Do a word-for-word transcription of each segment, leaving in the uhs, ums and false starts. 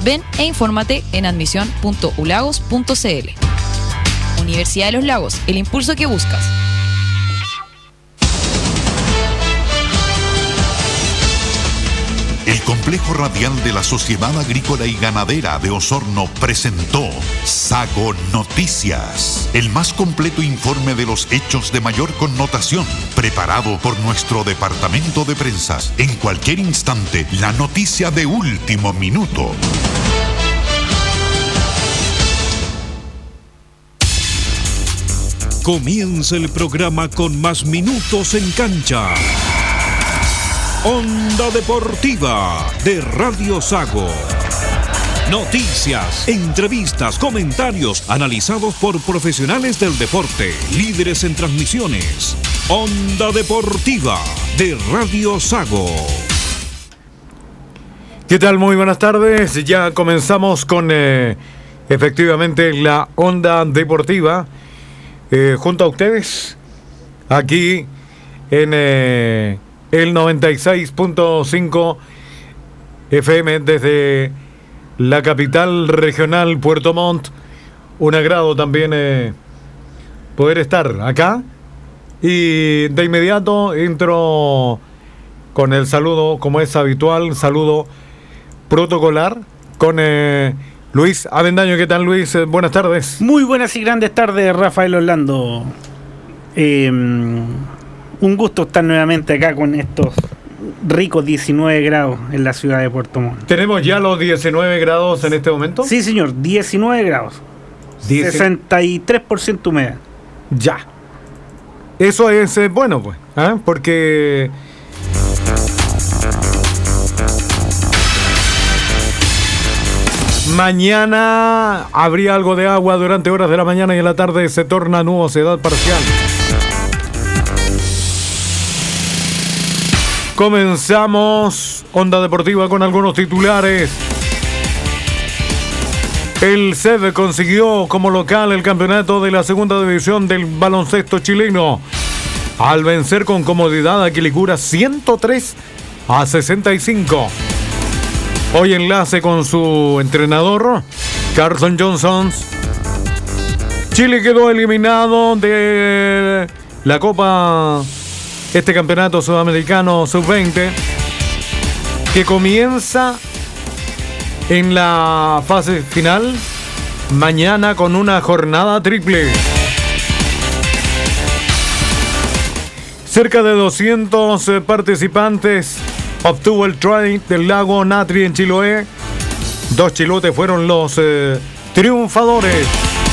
Ven e infórmate en admisión punto u lagos punto c l. Universidad de los Lagos, el impulso que buscas. El Complejo Radial de la Sociedad Agrícola y Ganadera de Osorno presentó Sago Noticias, el más completo informe de los hechos de mayor connotación, preparado por nuestro departamento de prensa. En cualquier instante, la noticia de último minuto. Comienza el programa con más minutos en cancha. Onda Deportiva de Radio Sago. Noticias, entrevistas, comentarios analizados por profesionales del deporte, líderes en transmisiones. Onda Deportiva de Radio Sago. ¿Qué tal? Muy buenas tardes. Ya comenzamos con eh, efectivamente la Onda Deportiva eh, junto a ustedes aquí en eh, el noventa y seis punto cinco F M desde la capital regional Puerto Montt. Un agrado también eh, poder estar acá. Y de inmediato entro con el saludo, como es habitual, saludo protocolar con eh, Luis Avendaño. ¿Qué tal, Luis? Eh, buenas tardes. Muy buenas y grandes tardes, Rafael Orlando. Eh, un gusto estar nuevamente acá con estos ricos diecinueve grados en la ciudad de Puerto Montt. ¿Tenemos ya los diecinueve grados en este momento? Sí, señor, diecinueve grados. Dieci... sesenta y tres por ciento humedad. Ya. Eso es eh, bueno, pues, ¿eh? Porque mañana habría algo de agua durante horas de la mañana y en la tarde se torna nubosidad parcial. Comenzamos Onda Deportiva con algunos titulares. El C E D consiguió como local el campeonato de la segunda división del baloncesto chileno al vencer con comodidad a Quilicura ciento tres a sesenta y cinco. Hoy enlace con su entrenador Carson Johnson. Chile quedó eliminado de la Copa, este campeonato sudamericano sub veinte, que comienza en la fase final mañana con una jornada triple. Cerca de doscientos participantes obtuvo el try del lago Natri en Chiloé. Dos chilotes fueron los eh, triunfadores.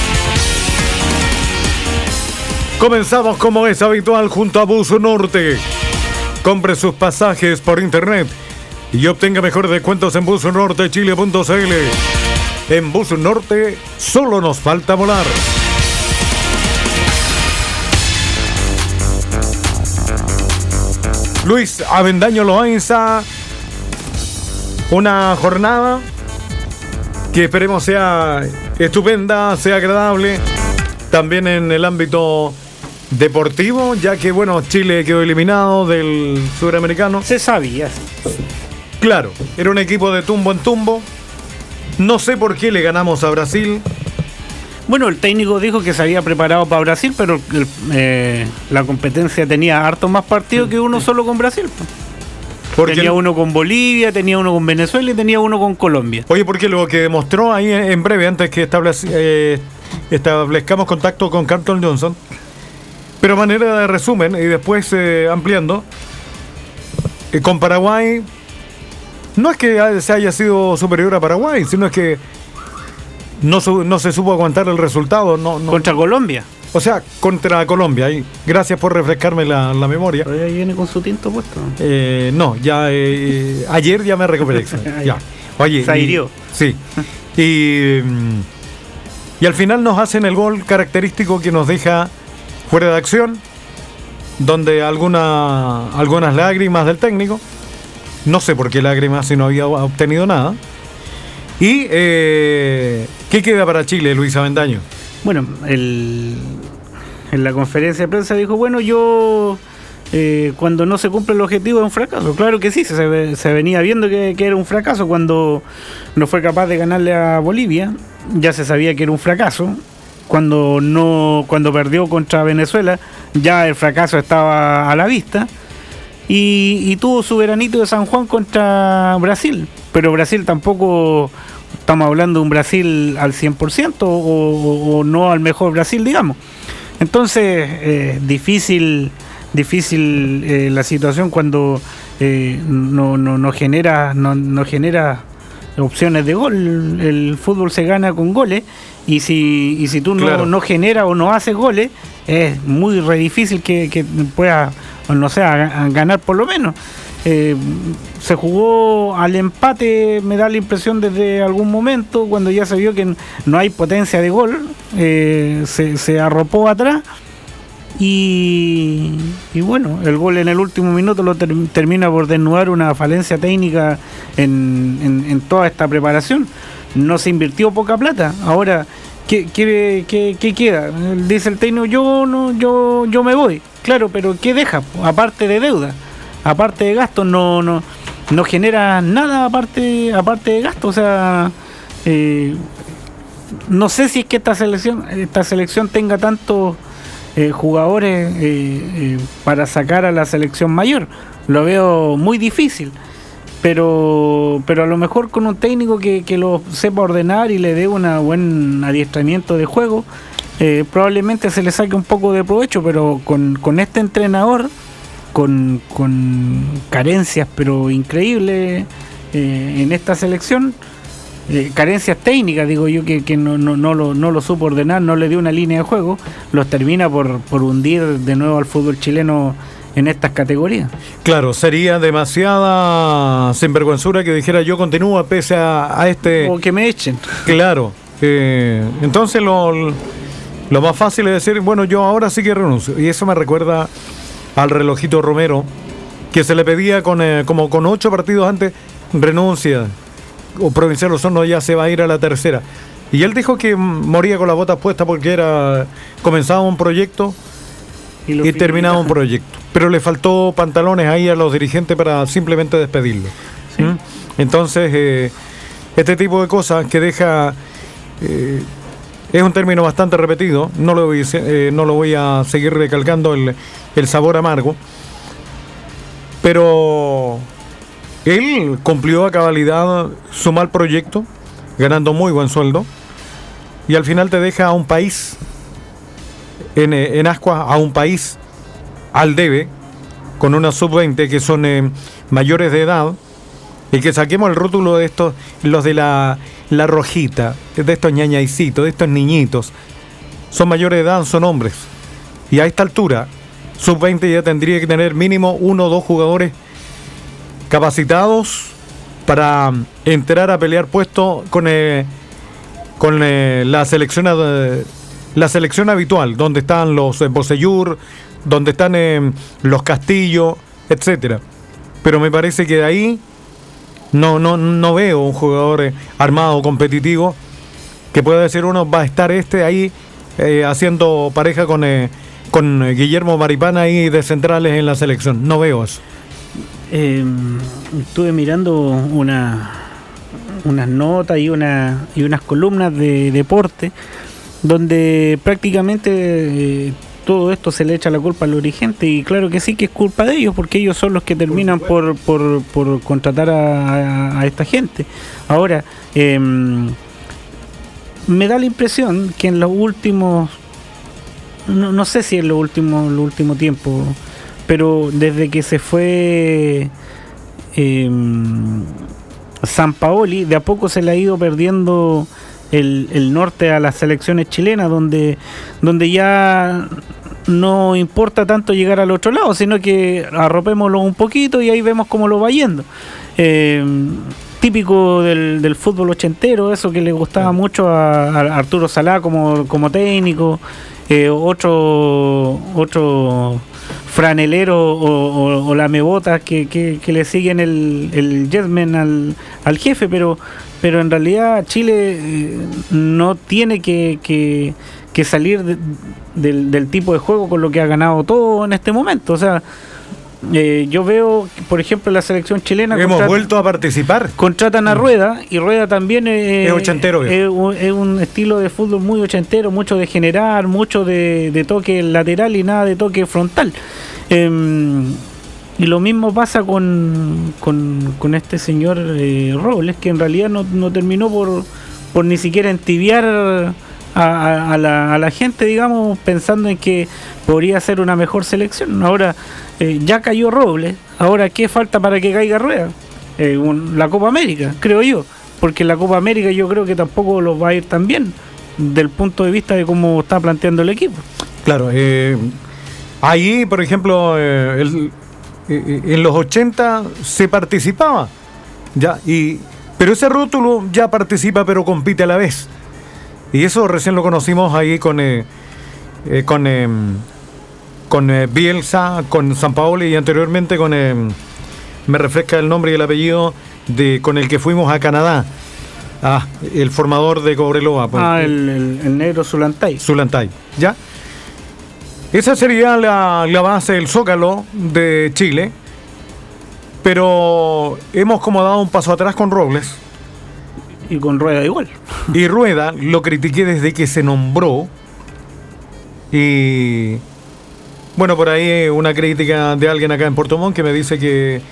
Comenzamos como es habitual junto a Bus Norte. Compre sus pasajes por internet y obtenga mejores descuentos en bus norte chile punto c l. En Bus Norte solo nos falta volar. Luis Avendaño Loaiza, una jornada que esperemos sea estupenda, sea agradable, también en el ámbito deportivo, ya que bueno, Chile quedó eliminado del sudamericano. Se sabía. Claro, era un equipo de tumbo en tumbo. No sé por qué le ganamos a Brasil. Bueno, el técnico dijo que se había preparado para Brasil, pero el, eh, la competencia tenía hartos más partidos que uno solo con Brasil. Porque tenía uno con Bolivia, tenía uno con Venezuela y tenía uno con Colombia. Oye, porque lo que demostró ahí en breve, antes que establec- eh, establezcamos contacto con Carlton Johnson, pero a manera de resumen y después eh, ampliando, eh, con Paraguay, no es que se haya sido superior a Paraguay, sino es que no, su, no se supo aguantar el resultado. No, no. Contra Colombia. O sea, contra Colombia. Y gracias por refrescarme la, la memoria. Pero ya viene con su tinto puesto. Eh, no, ya eh, ayer ya me recuperé. Ya. Oye, se hirió. Sí. Y, y al final nos hacen el gol característico que nos deja fuera de acción, donde alguna, algunas lágrimas del técnico. No sé por qué lágrimas si no había obtenido nada. Y eh, ¿qué queda para Chile, Luis Avendaño? Bueno, el, en la conferencia de prensa dijo, bueno, yo eh, cuando no se cumple el objetivo es un fracaso. Claro que sí, se, se venía viendo que, que era un fracaso cuando no fue capaz de ganarle a Bolivia, ya se sabía que era un fracaso. Cuando no, cuando perdió contra Venezuela, ya el fracaso estaba a la vista. Y, y tuvo su veranito de San Juan contra Brasil, pero Brasil tampoco, estamos hablando de un Brasil al cien por ciento o, o, o no al mejor Brasil, digamos. Entonces, eh, difícil difícil eh, la situación cuando eh, no, no, no genera no, no genera opciones de gol. El fútbol se gana con goles, y si, y si tú no, claro. no generas o no haces goles, es muy re difícil que, que puedas, no sé, a, a ganar por lo menos. Eh, se jugó al empate, me da la impresión desde algún momento, cuando ya se vio que no hay potencia de gol, eh, se, se arropó atrás y, y bueno, el gol en el último minuto lo ter, termina por desnudar una falencia técnica en, en, en toda esta preparación. No se invirtió poca plata. Ahora, ¿qué, qué, qué, qué queda? Dice el técnico, yo no, yo, yo me voy. Claro, pero ¿qué deja? Aparte de deuda, aparte de gastos, no, no, no genera nada aparte, aparte de gastos. O sea, eh, no sé si es que esta selección, esta selección tenga tantos eh, jugadores eh, eh, para sacar a la selección mayor. Lo veo muy difícil. Pero pero a lo mejor con un técnico que, que lo sepa ordenar y le dé un buen adiestramiento de juego, eh, probablemente se le saque un poco de provecho, pero con, con este entrenador, con, con carencias pero increíbles eh, en esta selección, eh, carencias técnicas, digo yo, que, que no, no, no, lo, no lo supo ordenar, no le dio una línea de juego, los termina por, por hundir de nuevo al fútbol chileno en estas categorías. Claro, sería demasiada sinvergüenzura que dijera yo continúo pese a, a este... O que me echen. Claro. Eh, entonces lo, lo más fácil es decir, bueno, yo ahora sí que renuncio. Y eso me recuerda al relojito Romero, que se le pedía con eh, como con ocho partidos antes, renuncia. O Provincial Osorno ya se va a ir a la tercera. Y él dijo que moría con las botas puestas porque era comenzaba un proyecto y, y terminaba un proyecto. Pero le faltó pantalones ahí a los dirigentes para simplemente despedirlo. ¿Sí? ¿Mm? Entonces, eh, este tipo de cosas que deja... Eh, es un término bastante repetido, no lo voy, eh, no lo voy a seguir recalcando el, el sabor amargo, pero él cumplió a cabalidad su mal proyecto, ganando muy buen sueldo, y al final te deja a un país en, en ascuas, a un país al debe, con una sub veinte que son eh, mayores de edad, y que saquemos el rótulo de estos, los de la, la rojita, de estos ñañaicitos, de estos niñitos, son mayores de edad, son hombres, y a esta altura, sub veinte ya tendría que tener mínimo uno o dos jugadores capacitados para entrar a pelear puestos con, eh, con eh, la selección eh, la selección habitual, donde están los eh, Bocellur, donde están eh, los Castillo, etcétera. Pero me parece que de ahí no no no veo un jugador eh, armado competitivo que pueda decir uno va a estar este ahí eh, haciendo pareja con eh, con eh, Guillermo Maripana ahí de centrales en la selección. No veo eso. Eh, estuve mirando una unas notas y una y unas columnas de deporte donde prácticamente eh, todo esto se le echa la culpa al dirigente, y claro que sí que es culpa de ellos, porque ellos son los que terminan por, por, por contratar a, a, a esta gente. Ahora, eh, me da la impresión que en los últimos, no, no sé si en los últimos, los últimos tiempos, pero desde que se fue eh, Sampaoli, de a poco se le ha ido perdiendo el, el norte a las selecciones chilenas, donde, donde ya no importa tanto llegar al otro lado, sino que arropémoslo un poquito y ahí vemos cómo lo va yendo. Eh, típico del, del fútbol ochentero, eso que le gustaba mucho a, a Arturo Salá como, como técnico, eh, otro otro franelero o, o, o lamebotas que, que, que le siguen el, el Jetman al, al jefe, pero pero en realidad Chile eh, no tiene que, que, que salir de, del, del tipo de juego con lo que ha ganado todo en este momento. O sea, Eh, yo veo, por ejemplo, la selección chilena... Hemos contrata, vuelto a participar. Contratan a Rueda, y Rueda también eh, es ochentero. Es, es un estilo de fútbol muy ochentero, mucho de generar, mucho de, de toque lateral y nada de toque frontal. Eh, y lo mismo pasa con, con, con este señor eh, Robles, que en realidad no, no terminó por, por ni siquiera entibiar... A, a, a, la, a la gente, digamos, pensando en que podría ser una mejor selección. Ahora eh, ya cayó Robles, ahora ¿qué falta para que caiga Rueda? Eh, un, la Copa América, creo yo, porque la Copa América yo creo que tampoco los va a ir tan bien del punto de vista de cómo está planteando el equipo. Claro, eh, ahí por ejemplo eh, el, eh, en los ochenta se participaba ya, y, pero ese rótulo ya participa pero compite a la vez. Y eso recién lo conocimos ahí con eh, eh, con eh, con eh, Bielsa, con Sampaoli y anteriormente con eh, me refresca el nombre y el apellido de con el que fuimos a Canadá. Ah, el formador de Cobreloa. Pues, ah, el, el, el negro Zulantay. Zulantay, ¿ya? Esa sería la, la base del Zócalo de Chile. Pero hemos como dado un paso atrás con Robles. Y con Rueda igual. Y Rueda lo critiqué desde que se nombró. Y bueno, por ahí una crítica de alguien acá en Puerto Montt que me dice que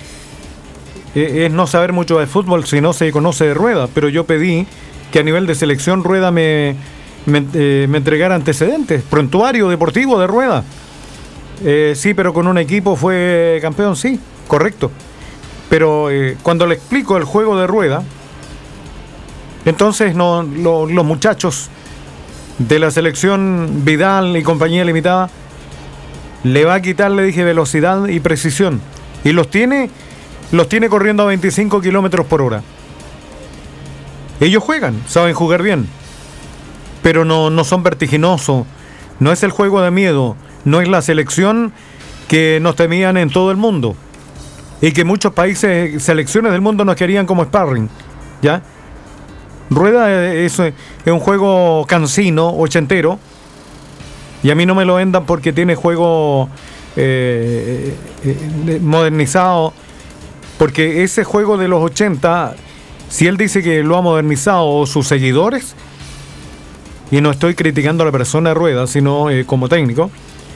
es no saber mucho de fútbol si no se conoce de Rueda. Pero yo pedí que a nivel de selección Rueda me, me, eh, me entregara antecedentes. Prontuario deportivo de Rueda. Eh, sí, pero con un equipo fue campeón, sí, correcto. Pero eh, cuando le explico el juego de Rueda, entonces no, lo, los muchachos de la selección Vidal y compañía limitada le va a quitar, le dije, velocidad y precisión. Y los tiene, los tiene corriendo a veinticinco kilómetros por hora. Ellos juegan, saben jugar bien, pero no, no son vertiginosos. No es el juego de miedo, no es la selección que nos temían en todo el mundo y que muchos países, selecciones del mundo nos querían como sparring, ¿ya? Rueda es, es un juego cansino, ochentero, y a mí no me lo vendan porque tiene juego eh, eh, modernizado, porque ese juego de los ochenta, si él dice que lo ha modernizado o sus seguidores, y no estoy criticando a la persona de Rueda, sino eh, como técnico,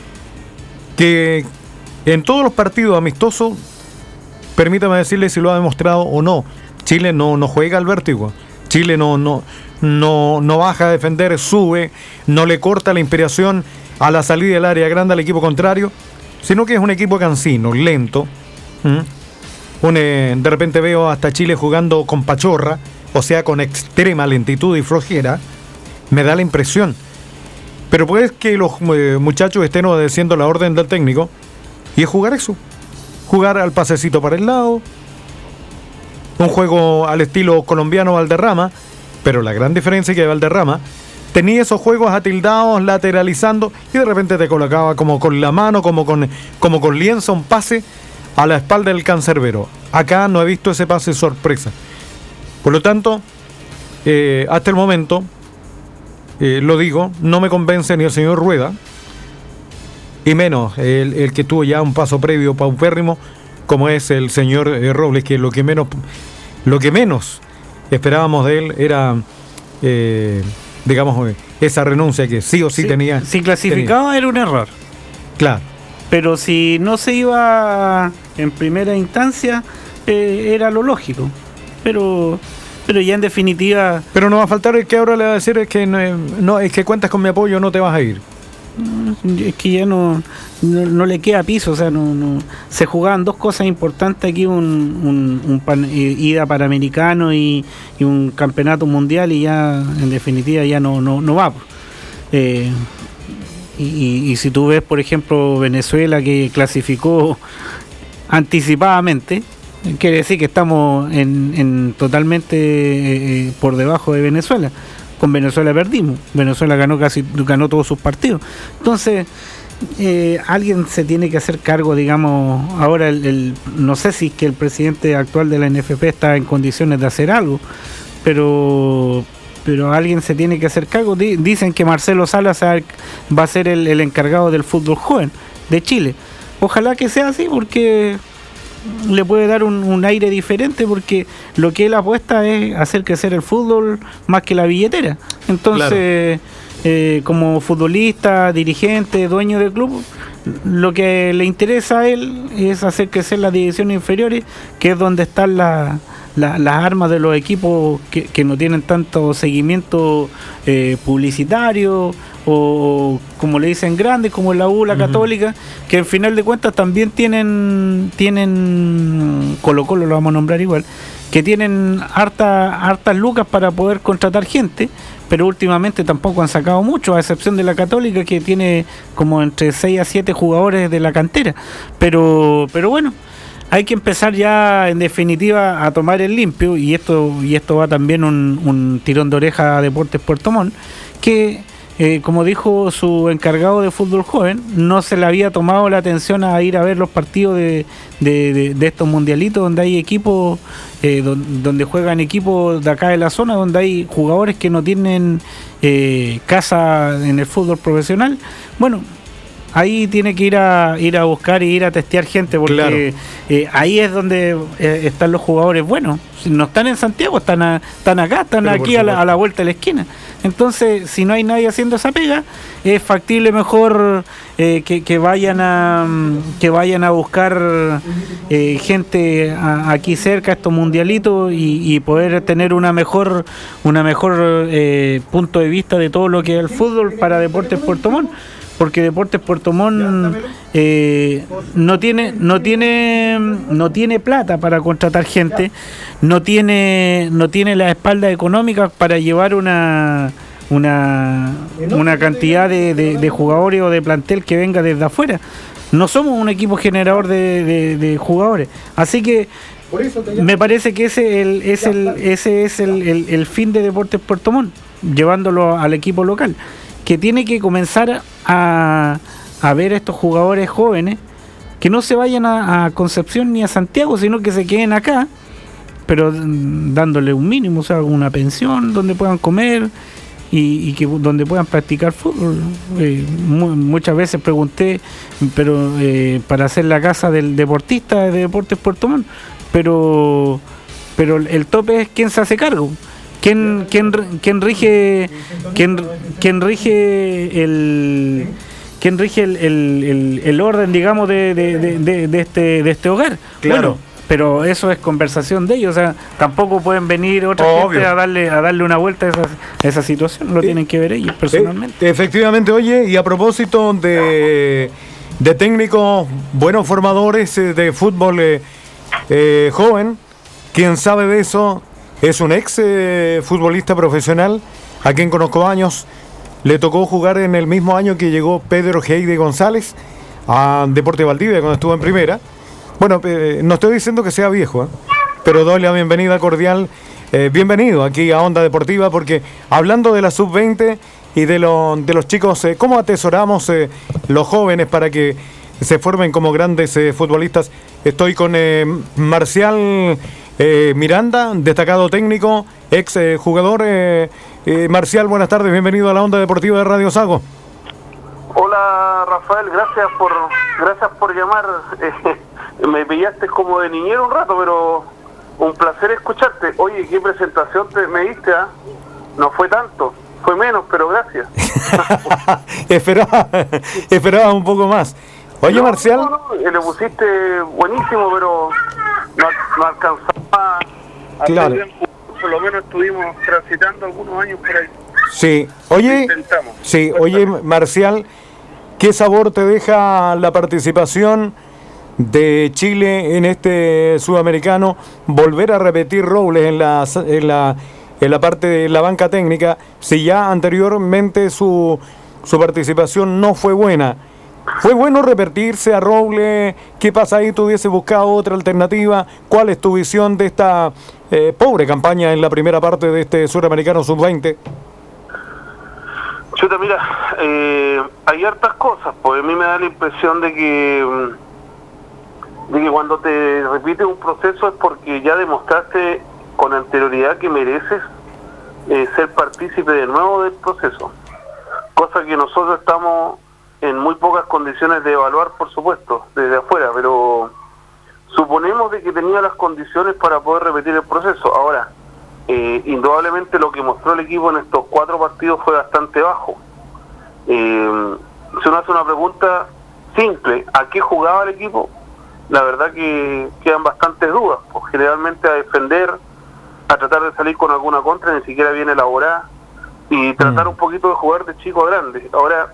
que en todos los partidos amistosos, permítame decirle si lo ha demostrado o no, Chile no, no juega al vértigo. Chile no, no, no, no baja a defender, sube, no le corta la inspiración a la salida del área grande al equipo contrario, sino que es un equipo cansino, lento. ¿Mm? Un, eh, de repente veo hasta Chile jugando con pachorra, o sea, con extrema lentitud y flojera, me da la impresión. Pero puede que los eh, muchachos estén obedeciendo la orden del técnico, y es jugar eso, jugar al pasecito para el lado, un juego al estilo colombiano Valderrama, pero la gran diferencia es que Valderrama tenía esos juegos atildados, lateralizando, y de repente te colocaba como con la mano, como con, como con lienzo, un pase a la espalda del cancerbero. Acá no he visto ese pase sorpresa. Por lo tanto, eh, hasta el momento, eh, lo digo, no me convence ni el señor Rueda, y menos el, el que tuvo ya un paso previo paupérrimo, como es el señor eh, Robles, que lo que menos lo que menos esperábamos de él era eh, digamos esa renuncia que sí o sí, sí tenía. Si clasificaba tenía. Era un error, claro, pero si no se iba en primera instancia eh, era lo lógico, pero pero ya en definitiva. Pero no va a faltar el que ahora le va a decir es que no, no es que cuentas con mi apoyo, no te vas a ir. Es que ya no, no, no le queda piso, o sea, no, no se jugaban dos cosas importantes aquí, un, un, un pan, ida panamericano y, y un campeonato mundial, y ya en definitiva ya no, no, no va. Eh, y, y, y si tú ves, por ejemplo, Venezuela, que clasificó anticipadamente, quiere decir que estamos en, en totalmente eh, por debajo de Venezuela. Con Venezuela perdimos, Venezuela ganó casi ganó todos sus partidos. Entonces eh, alguien se tiene que hacer cargo, digamos, ahora el, el no sé si es que el presidente actual de la N F P está en condiciones de hacer algo, pero pero alguien se tiene que hacer cargo. Dicen que Marcelo Salas va a ser el, el encargado del fútbol joven de Chile. ojalá que sea así, porque le puede dar un, un aire diferente, porque lo que él apuesta es hacer crecer el fútbol más que la billetera. Entonces, claro. eh, como futbolista, dirigente, dueño del club, lo que le interesa a él es hacer crecer las divisiones inferiores, que es donde están la, la, las armas de los equipos que, que no tienen tanto seguimiento eh, publicitario, o como le dicen grandes, como la U, la uh-huh. Católica, que al final de cuentas también tienen tienen Colo Colo, lo vamos a nombrar igual, que tienen harta, hartas lucas para poder contratar gente, pero últimamente tampoco han sacado mucho, a excepción de la Católica, que tiene como entre seis a siete jugadores de la cantera. Pero pero bueno, hay que empezar ya en definitiva a tomar el limpio, y esto y esto va también un, un tirón de oreja a Deportes Puerto Montt, que Eh, como dijo su encargado de fútbol joven, no se le había tomado la atención a ir a ver los partidos de, de, de, de estos mundialitos donde hay equipos, eh, donde, donde juegan equipos de acá de la zona, donde hay jugadores que no tienen eh, casa en el fútbol profesional. Bueno, ahí tiene que ir a ir a buscar y ir a testear gente, porque claro. eh, ahí es donde eh, están los jugadores buenos. No están en Santiago, están, a, están acá, están Pero aquí a la, a la vuelta de la esquina. Entonces, si no hay nadie haciendo esa pega, es factible mejor eh, que, que vayan a que vayan a buscar eh, gente a, aquí cerca, estos mundialitos, y, y poder tener una mejor una mejor eh, punto de vista de todo lo que es el fútbol para Deportes Puerto Montt. Porque Deportes Puerto Montt eh, no tiene no tiene no tiene plata para contratar gente, no tiene no tiene la espalda económica para llevar una una una cantidad de, de, de jugadores o de plantel que venga desde afuera. No somos un equipo generador de, de, de jugadores, así que me parece que ese el, es el ese es el, el, el fin de Deportes Puerto Montt, llevándolo al equipo local, que tiene que comenzar a, a ver a estos jugadores jóvenes, que no se vayan a, a Concepción ni a Santiago, sino que se queden acá, pero dándole un mínimo, o sea, una pensión donde puedan comer y, y que donde puedan practicar fútbol. Eh, mu- muchas veces pregunté, pero eh, para hacer la casa del deportista de Deportes Puerto Montt, pero pero el tope es quién se hace cargo. ¿Quién, quién, quién rige quién, quién rige el quién rige el, el, el, el orden, digamos, de, de, de, de, de este de este hogar? Claro. Bueno, pero eso es conversación de ellos, o sea, tampoco pueden venir otra Obvio. gente a darle a darle una vuelta a esa, a esa situación, lo eh, tienen que ver ellos personalmente. Eh, efectivamente, oye, y a propósito de, de técnicos, buenos formadores eh, de fútbol eh, eh, joven, ¿quién sabe de eso? Es un ex eh, futbolista profesional, a quien conozco años. Le tocó jugar en el mismo año que llegó Pedro Heide González a Deportes Valdivia cuando estuvo en primera. Bueno, eh, no estoy diciendo que sea viejo, ¿eh? pero doy la bienvenida cordial. Eh, bienvenido aquí a Onda Deportiva, porque hablando de la sub veinte y de, lo, de los chicos, eh, ¿cómo atesoramos eh, los jóvenes para que se formen como grandes eh, futbolistas? Estoy con eh, Marcial Eh, Miranda, destacado técnico, ex eh, jugador. Eh, eh, Marcial, buenas tardes, bienvenido a la Onda Deportiva de Radio Sago. Hola Rafael, gracias por gracias por llamar. Eh, me pillaste como de niñero un rato, pero un placer escucharte. Oye, qué presentación te me diste, ¿eh? No fue tanto, fue menos, pero gracias. esperaba, esperaba un poco más. Oye, no, Marcial. No, no, le pusiste buenísimo, pero no, no alcanzaba a claro. hacer bien. Por lo menos estuvimos transitando algunos años por ahí. Sí, oye, sí, oye, Marcial, ¿qué sabor te deja la participación de Chile en este sudamericano? Volver a repetir Robles en la, en la, en la parte de la banca técnica, si ya anteriormente su, su participación no fue buena. ¿Fue bueno repetirse a Robles? ¿Qué pasa ahí? ¿Tú hubiese buscado otra alternativa? ¿Cuál es tu visión de esta eh, pobre campaña en la primera parte de este suramericano sub veinte? Chuta, mira, eh, hay hartas cosas, pues a mí me da la impresión de que de que cuando te repites un proceso es porque ya demostraste con anterioridad que mereces eh, ser partícipe de nuevo del proceso, cosa que nosotros estamos en muy pocas condiciones de evaluar, por supuesto, desde afuera, pero suponemos de que tenía las condiciones para poder repetir el proceso. Ahora, eh, indudablemente lo que mostró el equipo en estos cuatro partidos fue bastante bajo. Eh, si uno hace una pregunta simple, ¿a qué jugaba el equipo? La verdad que quedan bastantes dudas, pues generalmente a defender, a tratar de salir con alguna contra, ni siquiera bien elaborada, y tratar mm. un poquito de jugar de chico a grande. Ahora,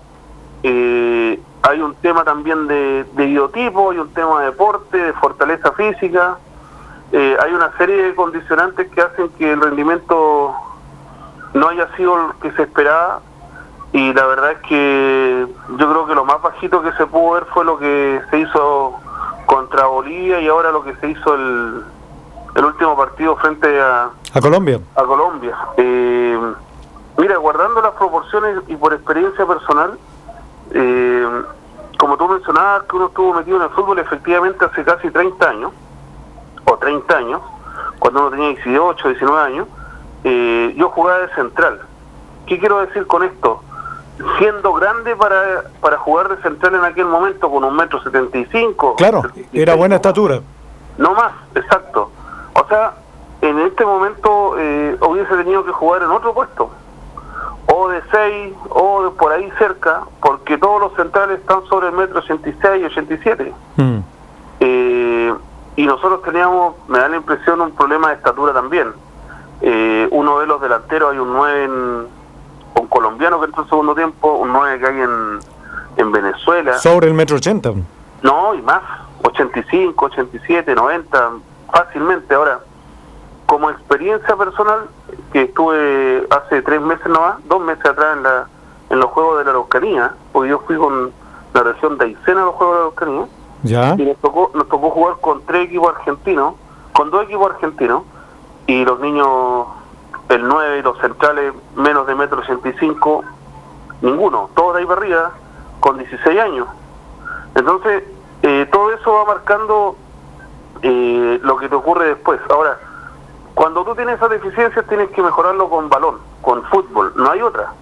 eh, hay un tema también de, de biotipo, hay un tema de deporte, de fortaleza física, eh, hay una serie de condicionantes que hacen que el rendimiento no haya sido el que se esperaba, y la verdad es que yo creo que lo más bajito que se pudo ver fue lo que se hizo contra Bolivia y ahora lo que se hizo el, el último partido frente a, a Colombia. A Colombia. Eh, mira, guardando las proporciones y por experiencia personal, eh, como tú mencionabas que uno estuvo metido en el fútbol efectivamente hace casi treinta años, o treinta años, cuando uno tenía dieciocho, diecinueve años, eh, yo jugaba de central. ¿Qué quiero decir con esto? Siendo grande para para jugar de central en aquel momento con un metro setenta y cinco. Claro, era buena estatura. No más, exacto. O sea, en este momento eh, hubiese tenido que jugar en otro puesto, o de seis, o de por ahí cerca, porque todos los centrales están sobre el metro ochenta y seis, ochenta y siete. Mm. Eh, y nosotros teníamos, me da la impresión, un problema de estatura también. Eh, uno de los delanteros, hay un nueve en... un colombiano que entró en segundo tiempo, un nueve que hay en, en Venezuela. Sobre el metro ochenta. No, y más, ochenta y cinco, ochenta y siete, noventa, fácilmente. Ahora, como experiencia personal, que estuve hace tres meses nomás, dos meses atrás en la en los Juegos de la Araucanía, porque yo fui con la región de Aysén a los Juegos de la Araucanía, ¿ya? Y nos tocó, nos tocó jugar con tres equipos argentinos, con dos equipos argentinos, y los niños... el nueve y los centrales menos de metro ochenta y cinco, ninguno, todos de ahí para arriba, con dieciséis años. Entonces, eh, todo eso va marcando eh, lo que te ocurre después. Ahora, cuando tú tienes esas deficiencias tienes que mejorarlo con balón, con fútbol, no hay otra.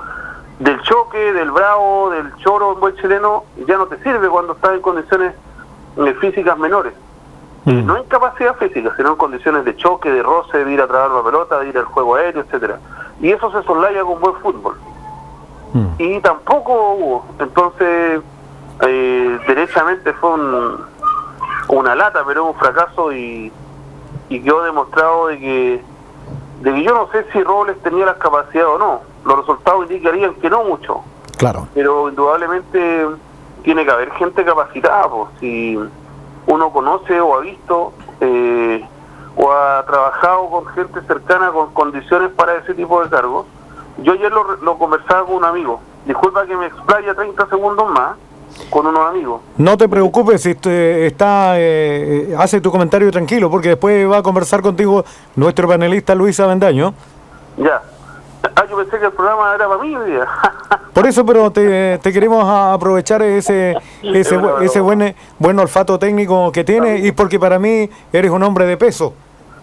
Del choque, del bravo, del choro en buen chileno, ya no te sirve cuando estás en condiciones eh, físicas menores. Mm. No en capacidad física, sino en condiciones de choque, de roce, de ir a trabar la pelota, de ir al juego aéreo, etcétera. Y eso se soslaya con buen fútbol. Mm. Y tampoco hubo. Entonces, eh, derechamente fue un, una lata, pero un fracaso y, y quedó demostrado de que, de que yo no sé si Robles tenía las capacidades o no. Los resultados indicarían que no mucho. Claro. Pero indudablemente tiene que haber gente capacitada, pues, si uno conoce o ha visto eh, o ha trabajado con gente cercana con condiciones para ese tipo de cargos. Yo ayer lo, lo conversaba con un amigo, disculpa que me explaya treinta segundos más, con unos amigos. No te preocupes, si te está eh, hace tu comentario tranquilo, porque después va a conversar contigo nuestro panelista Luis Avendaño. Ya. Ah, yo pensé que el programa era para mí hoy día. Por eso, pero te, te queremos aprovechar ese ese, bu ese buen, buen olfato técnico que tienes, y porque para mí eres un hombre de peso.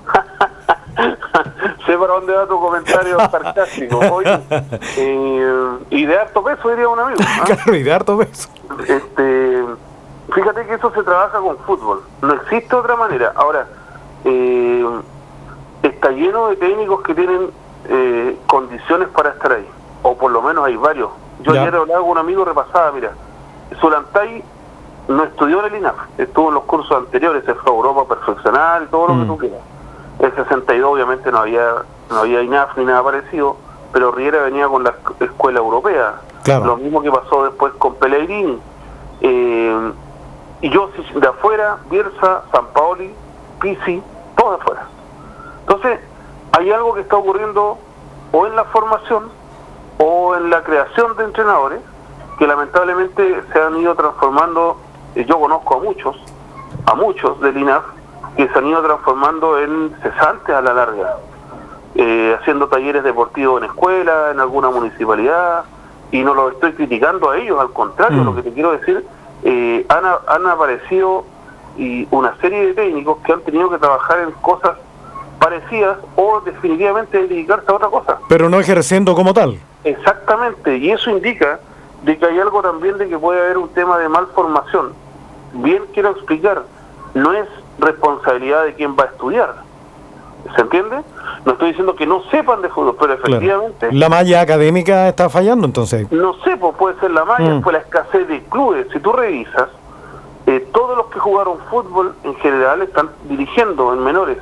Sé para dónde va tu comentario sarcástico. Oye, eh, y de harto peso, diría un amigo. ¿Ah? Claro, y de harto peso. Este, fíjate que eso se trabaja con fútbol. No existe otra manera. Ahora, eh, está lleno de técnicos que tienen eh, condiciones para estar ahí. O por lo menos hay varios. Yo ya. ayer hablaba con un amigo, repasaba, mira, Zulantay no estudió en el I N A F, estuvo en los cursos anteriores, se fue a Europa a perfeccionar y todo lo mm. que tú quieras. El sesenta y dos obviamente no había no había I N A F ni nada parecido, pero Riera venía con la escuela europea. Claro. Lo mismo que pasó después con Pellegrini. Eh, y yo de afuera, Bielsa, Sampaoli, Pizzi, todos de afuera. Entonces, hay algo que está ocurriendo o en la formación o en la creación de entrenadores que lamentablemente se han ido transformando. Yo conozco a muchos, a muchos del I N A F que se han ido transformando en cesantes a la larga, eh, haciendo talleres deportivos en escuela, en alguna municipalidad, y no los estoy criticando a ellos, al contrario, mm. lo que te quiero decir, eh, han, han aparecido y una serie de técnicos que han tenido que trabajar en cosas parecidas o definitivamente dedicarse a otra cosa. Pero no ejerciendo como tal. Exactamente, y eso indica de que hay algo también de que puede haber un tema de malformación. Bien quiero explicar, no es responsabilidad de quien va a estudiar, ¿se entiende? No estoy diciendo que no sepan de fútbol, pero efectivamente... Claro. La malla académica está fallando, entonces. No sé, pues puede ser la malla, mm. fue la escasez de clubes. Si tú revisas, eh, todos los que jugaron fútbol en general están dirigiendo en menores.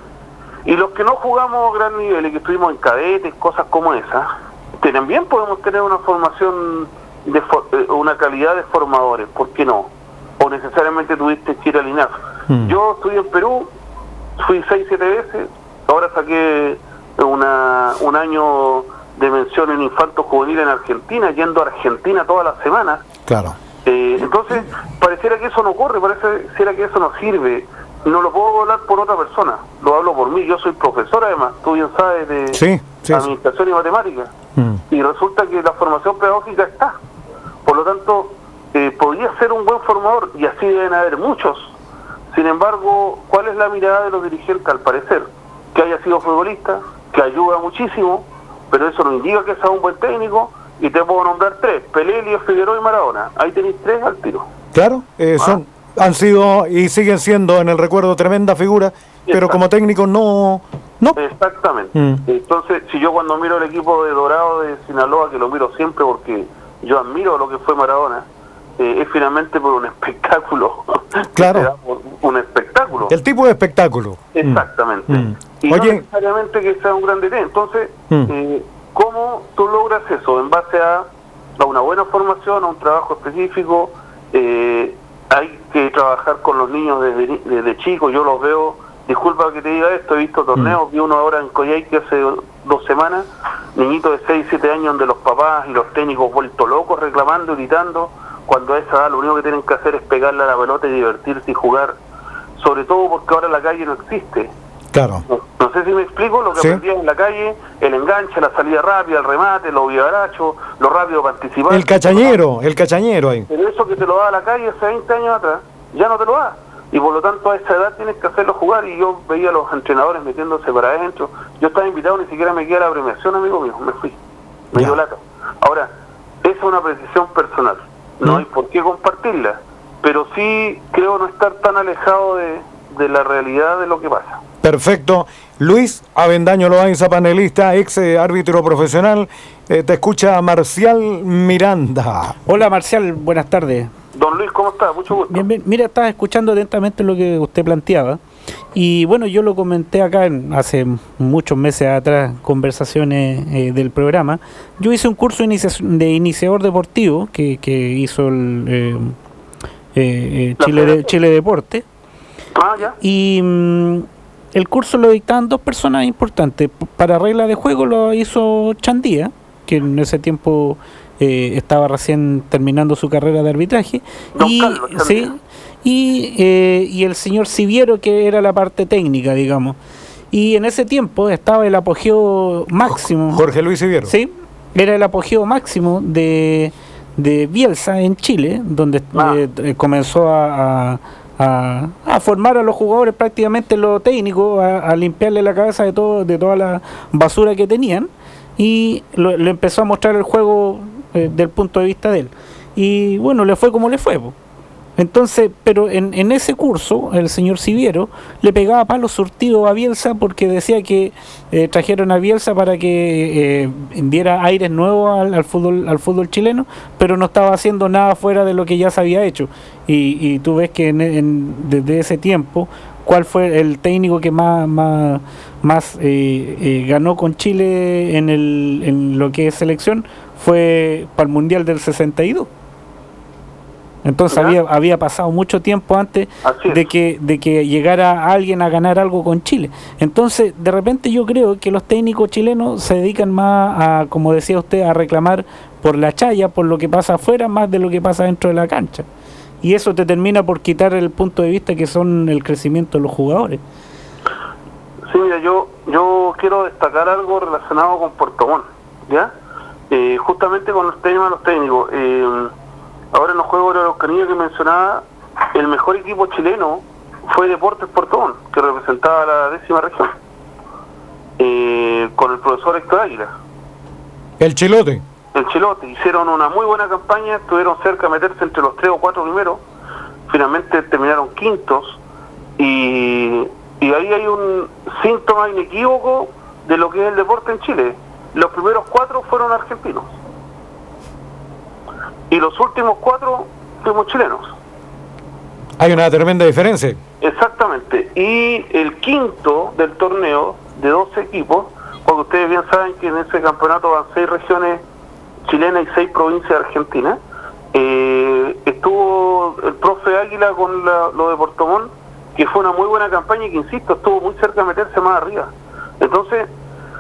Y los que no jugamos a gran nivel y que estuvimos en cadetes, cosas como esas, también podemos tener una formación, de for una calidad de formadores, ¿por qué no? O necesariamente tuviste que ir al I N A F. Mm. Yo estudié en Perú, fui seis, siete veces, ahora saqué una, un año de mención en infanto juvenil en Argentina, yendo a Argentina todas las semanas. Claro. Eh, entonces, pareciera que eso no ocurre, pareciera que eso no sirve. No lo puedo hablar por otra persona, lo hablo por mí. Yo soy profesor, además, tú bien sabes, de sí, sí, administración sí. y matemáticas. Mm. Y resulta que la formación pedagógica está. Por lo tanto, eh, podría ser un buen formador, y así deben haber muchos. Sin embargo, ¿cuál es la mirada de los dirigentes al parecer? Que haya sido futbolista, que ayuda muchísimo, pero eso no indica que sea un buen técnico, y te puedo nombrar tres: Pelé, Elías Figueroa y Maradona. Ahí tenéis tres al tiro. Claro, eh, son, ah. han sido y siguen siendo en el recuerdo tremenda figura, pero como técnico no... no. Exactamente. Mm. Entonces, si yo cuando miro el equipo de Dorado de Sinaloa, que lo miro siempre porque yo admiro lo que fue Maradona, Eh, es finalmente por un espectáculo. Claro. Un espectáculo. El tipo de espectáculo. Exactamente. Mm. Y Oye. no necesariamente que sea un gran D T. Entonces, mm. eh, ¿cómo tú logras eso? En base a, a una buena formación, a un trabajo específico. Eh, hay que trabajar con los niños desde, desde chicos. Yo los veo, disculpa que te diga esto, he visto torneos, mm. vi uno ahora en Coyhaique hace dos semanas, niñitos de seis, siete años donde los papás y los técnicos vueltos locos reclamando, gritando, cuando a esa edad lo único que tienen que hacer es pegarle a la pelota y divertirse y jugar, sobre todo porque ahora la calle no existe. Claro. No, no sé si me explico, lo que ¿Sí? aprendían en la calle, el enganche, la salida rápida, el remate, los vivarachos, lo rápido para anticipar. El cachañero, el cachañero ahí. Pero eso que te lo da la calle hace veinte años atrás, ya no te lo da. Y por lo tanto a esa edad tienes que hacerlo jugar, y yo veía a los entrenadores metiéndose para adentro. Yo estaba invitado, ni siquiera me quedé a la premiación, amigo mío, me fui. Me dio lata. Ahora, esa es una precisión personal. No ¿Mm? hay por qué compartirla, pero sí creo no estar tan alejado de, de la realidad de lo que pasa. Perfecto. Luis Avendaño Loaiza, panelista, ex árbitro profesional. Eh, te escucha Marcial Miranda. Hola Marcial, buenas tardes. Don Luis, ¿cómo está? Mucho gusto. Bien, bien. Mira, estaba escuchando atentamente lo que usted planteaba. Y bueno, yo lo comenté acá en, hace muchos meses atrás, conversaciones eh, del programa. Yo hice un curso inicia de iniciador deportivo que, que hizo el eh, eh, Chile, de, Chile Deporte. Ah, ya. Y mm, el curso lo dictaban dos personas importantes. Para regla de juego lo hizo Chandía, que en ese tiempo eh, estaba recién terminando su carrera de arbitraje. Don y Carlos, sí. Y, eh, y el señor Siviero, que era la parte técnica, digamos. Y en ese tiempo estaba el apogeo máximo. Jorge Luis Siviero. Sí, era el apogeo máximo de, de Bielsa en Chile, donde ah. eh, comenzó a, a, a, a formar a los jugadores prácticamente lo técnico, a, a limpiarle la cabeza de, todo, de toda la basura que tenían, y lo, le empezó a mostrar el juego eh, del punto de vista de él. Y bueno, le fue como le fue, po. Entonces, pero en, en ese curso, el señor Siviero le pegaba palos surtidos a Bielsa porque decía que eh, trajeron a Bielsa para que eh, diera aires nuevos al, al fútbol al fútbol chileno, pero no estaba haciendo nada fuera de lo que ya se había hecho. Y, y tú ves que en, en, desde ese tiempo, ¿cuál fue el técnico que más, más, más eh, eh, ganó con Chile en, el, en lo que es selección? Fue para el Mundial del sesenta y dos. Entonces había, había pasado mucho tiempo antes de que, de que llegara alguien a ganar algo con Chile. Entonces, de repente yo creo que los técnicos chilenos se dedican más a, como decía usted, a reclamar por la chaya, por lo que pasa afuera, más de lo que pasa dentro de la cancha. Y eso te termina por quitar el punto de vista que son el crecimiento de los jugadores. Sí, mira, yo, yo quiero destacar algo relacionado con Puerto Montt, ¿ya? Eh, justamente con los temas de los técnicos. Eh, Ahora en los Juegos de la Araucanía que mencionaba, el mejor equipo chileno fue Deportes Puerto Montt, que representaba la décima región, eh, con el profesor Héctor Águila. ¿El Chilote? el Chilote, hicieron una muy buena campaña, estuvieron cerca de meterse entre los tres o cuatro primeros, finalmente terminaron quintos, y, y ahí hay un síntoma inequívoco de lo que es el deporte en Chile. Los primeros cuatro fueron argentinos, y los últimos cuatro fuimos chilenos. Hay una tremenda diferencia. Exactamente, y el quinto del torneo, de doce equipos, porque ustedes bien saben que en ese campeonato van seis regiones chilenas y seis provincias argentinas, eh, estuvo el profe Águila con la, lo de Puerto Montt, que fue una muy buena campaña y que, insisto, estuvo muy cerca de meterse más arriba. Entonces,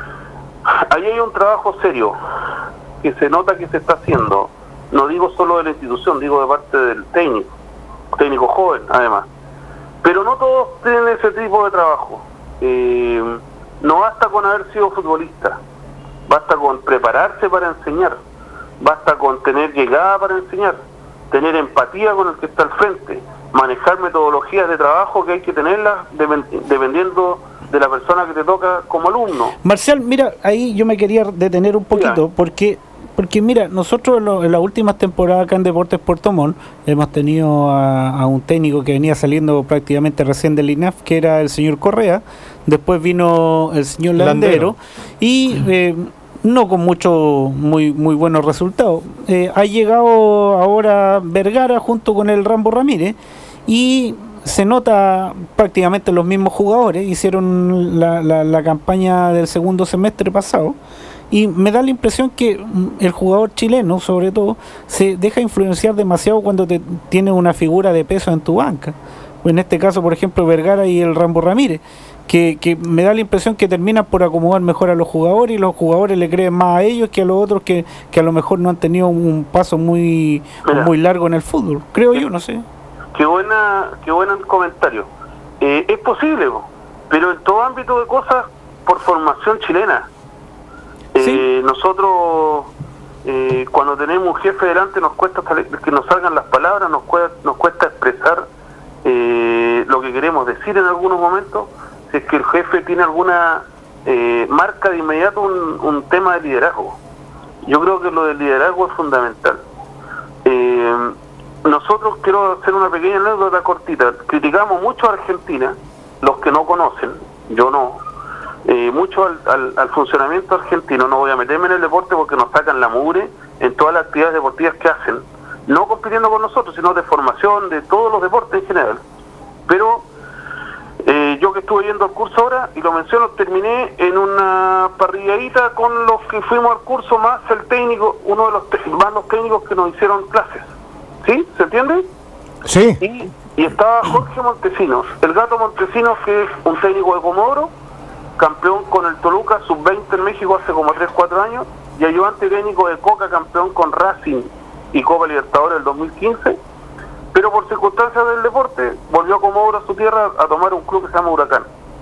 ahí hay un trabajo serio, que se nota que se está haciendo, no digo solo de la institución, digo de parte del técnico, técnico joven además, pero no todos tienen ese tipo de trabajo. Eh, no basta con haber sido futbolista, basta con prepararse para enseñar, basta con tener llegada para enseñar, tener empatía con el que está al frente, manejar metodologías de trabajo que hay que tenerlas dependiendo de la persona que te toca como alumno. Marcial, mira, ahí yo me quería detener un poquito, porque porque mira, nosotros en, lo, en las últimas temporadas acá en Deportes Puerto Montt hemos tenido a, a un técnico que venía saliendo prácticamente recién del I N A F, que era el señor Correa, después vino el señor Landero, Landero. y eh, no con mucho muy muy buenos resultados. Eh, ha llegado ahora Vergara junto con el Rambo Ramírez, y se nota prácticamente los mismos jugadores, hicieron la, la, la campaña del segundo semestre pasado, y me da la impresión que el jugador chileno, sobre todo, se deja influenciar demasiado cuando te tiene una figura de peso en tu banca. En este caso, por ejemplo, Vergara y el Rambo Ramírez, que, que me da la impresión que terminan por acomodar mejor a los jugadores, y los jugadores le creen más a ellos que a los otros que, que a lo mejor no han tenido un paso muy, Mira, muy largo en el fútbol, creo yo, no sé. Qué buena, qué buen comentario. Eh, es posible, pero en todo ámbito de cosas por formación chilena. ¿Sí? Eh, nosotros eh, cuando tenemos un jefe delante nos cuesta que nos salgan las palabras, nos cuesta, nos cuesta expresar eh, lo que queremos decir en algunos momentos. Si es que el jefe tiene alguna eh, marca de inmediato un, un tema de liderazgo. Yo creo que lo del liderazgo es fundamental. Eh, nosotros, quiero hacer una pequeña anécdota cortita, criticamos mucho a Argentina, los que no conocen, yo no, Eh, mucho al, al, al funcionamiento argentino. No voy a meterme en el deporte porque nos sacan la mugre en todas las actividades deportivas que hacen, no compitiendo con nosotros, sino de formación, de todos los deportes en general. Pero eh, yo que estuve yendo al curso ahora, y lo menciono, terminé en una parrilladita con los que fuimos al curso, más el técnico, uno de los más los técnicos que nos hicieron clases. ¿Sí? ¿Se entiende? Sí. Y, y estaba Jorge Montesinos, el Gato Montesinos, que es un técnico de Comodoro, campeón con el Toluca sub veinte en México hace como tres cuatro años, y ayudante técnico de Coca, campeón con Racing y Copa Libertadores del dos mil quince, pero por circunstancias del deporte volvió a Comodoro, a su tierra, a tomar un club que se llama Huracán.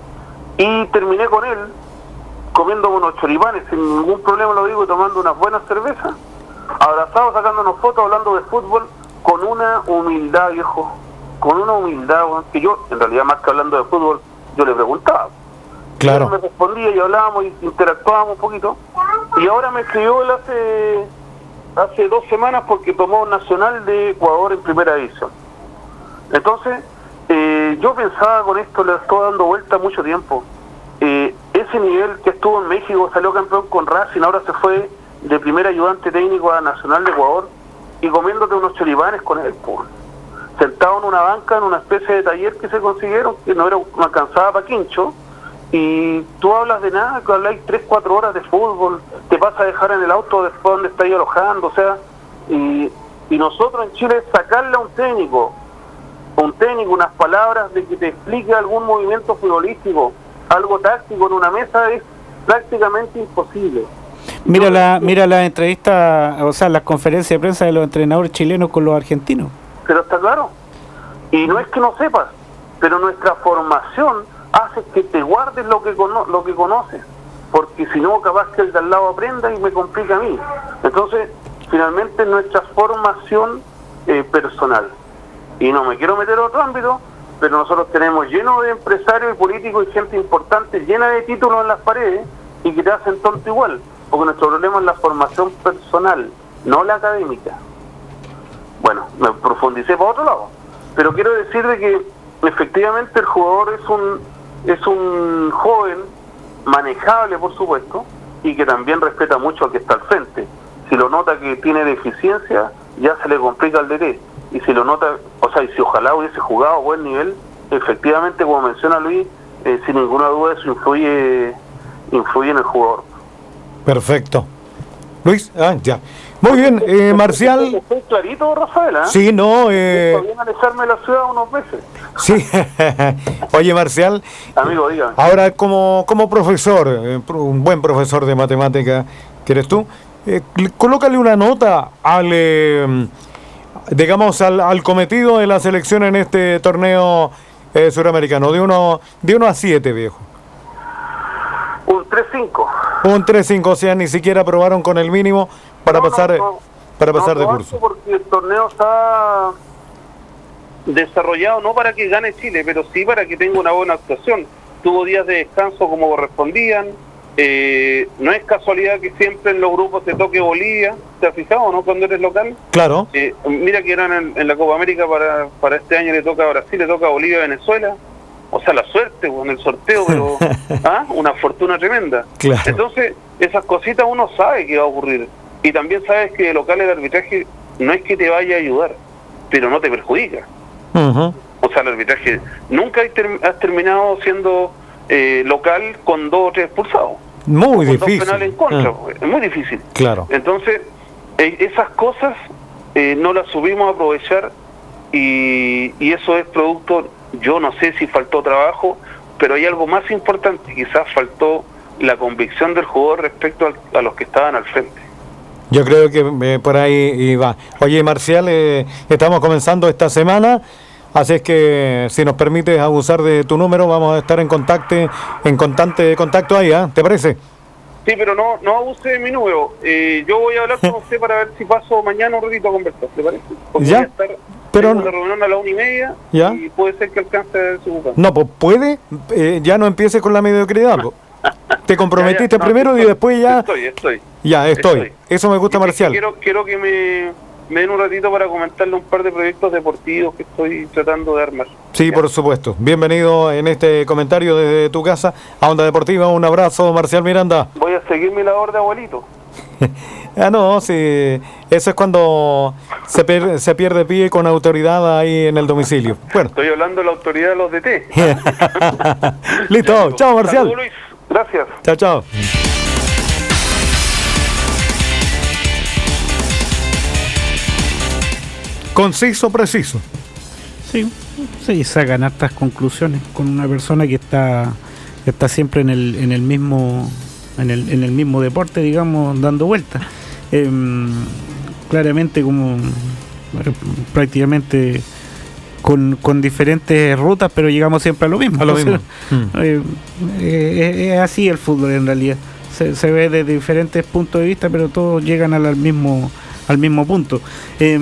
Y terminé con él comiendo unos choripanes sin ningún problema, lo digo, y tomando unas buenas cervezas, abrazados, sacándonos fotos, hablando de fútbol, con una humildad, viejo, con una humildad, que yo, en realidad, más que hablando de fútbol, yo le preguntaba. Claro. Él me respondía y hablábamos y interactuábamos un poquito. Y ahora me escribió él hace hace dos semanas porque tomó Nacional de Ecuador en primera división. Entonces, eh, yo pensaba con esto, le estoy dando vuelta mucho tiempo. Eh, ese nivel que estuvo en México, salió campeón con Racing, ahora se fue de primer ayudante técnico a Nacional de Ecuador, y comiéndote unos choripanes con él, pues, sentado en una banca, en una especie de taller que se consiguieron, que no era una alcanzada para quincho. Y tú hablas de nada, que habláis tres, cuatro horas de fútbol, te vas a dejar en el auto después donde estáis alojando, o sea, y, y nosotros en Chile sacarle a un técnico, un técnico, unas palabras de que te explique algún movimiento futbolístico, algo táctico en una mesa, es prácticamente imposible. Mira la, mira la entrevista, o sea, las conferencias de prensa de los entrenadores chilenos con los argentinos. Pero está claro, y no es que no sepas, pero nuestra formación hace que te guardes lo que cono lo que conoces, porque si no, capaz que el de al lado aprenda y me complica a mí. Entonces, finalmente, nuestra formación eh, personal, y no me quiero meter en otro ámbito, pero nosotros tenemos lleno de empresarios y políticos y gente importante llena de títulos en las paredes y que te hacen tonto igual. porque nuestro problema es la formación personal, no la académica. Bueno, me profundicé para otro lado, pero quiero decir de que efectivamente el jugador es un es un joven manejable, por supuesto, y que también respeta mucho al que está al frente. Si lo nota que tiene deficiencia, ya se le complica el D T. Y si lo nota, o sea, y si ojalá hubiese jugado a buen nivel, efectivamente, como menciona Luis, eh, sin ninguna duda eso influye influye en el jugador. Perfecto. Luis, ah, ya. Muy bien, eh, Marcial. ¿Fue clarito, Rafael? ¿eh? Sí, no. Eh... Podrían alejarme la ciudad unos meses. Sí. Oye, Marcial. Amigo, dígame. Ahora, como, como profesor, eh, un buen profesor de matemática que eres tú, eh, colócale una nota al, eh, digamos, al, al cometido de la selección en este torneo eh, suramericano, de uno, de uno a siete, viejo. Un tres cinco. Un tres cinco, o sea, ni siquiera aprobaron con el mínimo para no, pasar, no, no, para pasar no, de no, curso. Porque el torneo está desarrollado no para que gane Chile, pero sí para que tenga una buena actuación. Tuvo días de descanso como correspondían. Eh, no es casualidad que siempre en los grupos se toque Bolivia. ¿Te has fijado, no? Cuando eres local. Claro. Eh, mira que eran en, en la Copa América para, para este año le toca a Brasil, le toca a Bolivia, Venezuela. O sea, la suerte en el sorteo, pero ¿ah? Una fortuna tremenda. Claro. Entonces, esas cositas uno sabe que va a ocurrir. Y también sabes que de local el arbitraje no es que te vaya a ayudar, pero no te perjudica. Uh-huh. O sea, el arbitraje, nunca has terminado siendo eh, local con dos o tres expulsados. Muy con difícil. Dos penales en contra, uh. Es muy difícil. Claro. Entonces, eh, esas cosas eh, no las supimos aprovechar y, y eso es producto, yo no sé si faltó trabajo, pero hay algo más importante, quizás faltó la convicción del jugador respecto a, a los que estaban al frente. Yo creo que eh, por ahí va. Oye, Marcial, eh, estamos comenzando esta semana, así es que si nos permites abusar de tu número, vamos a estar en contacto, en constante contacto ahí, ¿eh? ¿Te parece? Sí, pero no no abuse de mi número. Eh, yo voy a hablar con usted para ver si paso mañana un ratito a conversar, ¿te parece? Porque ya, voy a estar pero en una reunión a la una y media ¿ya? Y puede ser que alcance a su ocupante. No, pues puede, eh, ya no empieces con la mediocridad, pues. Te comprometiste ya, ya. No, primero estoy, y después ya... Estoy, estoy. Ya, estoy. estoy. Eso me gusta, Marcial. Quiero, quiero que me, me den un ratito para comentarle un par de proyectos deportivos que estoy tratando de armar. Sí, ¿ya? Por supuesto. Bienvenido en este comentario desde tu casa a Onda Deportiva. Un abrazo, Marcial Miranda. Voy a seguir mi labor de abuelito. Ah, no, sí. Eso es cuando se, per, se pierde pie con autoridad ahí en el domicilio. Bueno. Estoy hablando de la autoridad de los D T. Listo. Chao, Marcial. Saludos, Luis. Gracias. Chao, chao. Conciso, preciso. Sí, sí, sacan hartas conclusiones con una persona que está, que está siempre en el, en el mismo, en el, en el mismo deporte, digamos, dando vueltas. Eh, claramente como prácticamente con, con diferentes rutas, pero llegamos siempre a lo mismo. A lo mismo. Sea, eh, eh, es así el fútbol en realidad. Se, se ve desde diferentes puntos de vista, pero todos llegan al, al mismo al mismo punto. Eh,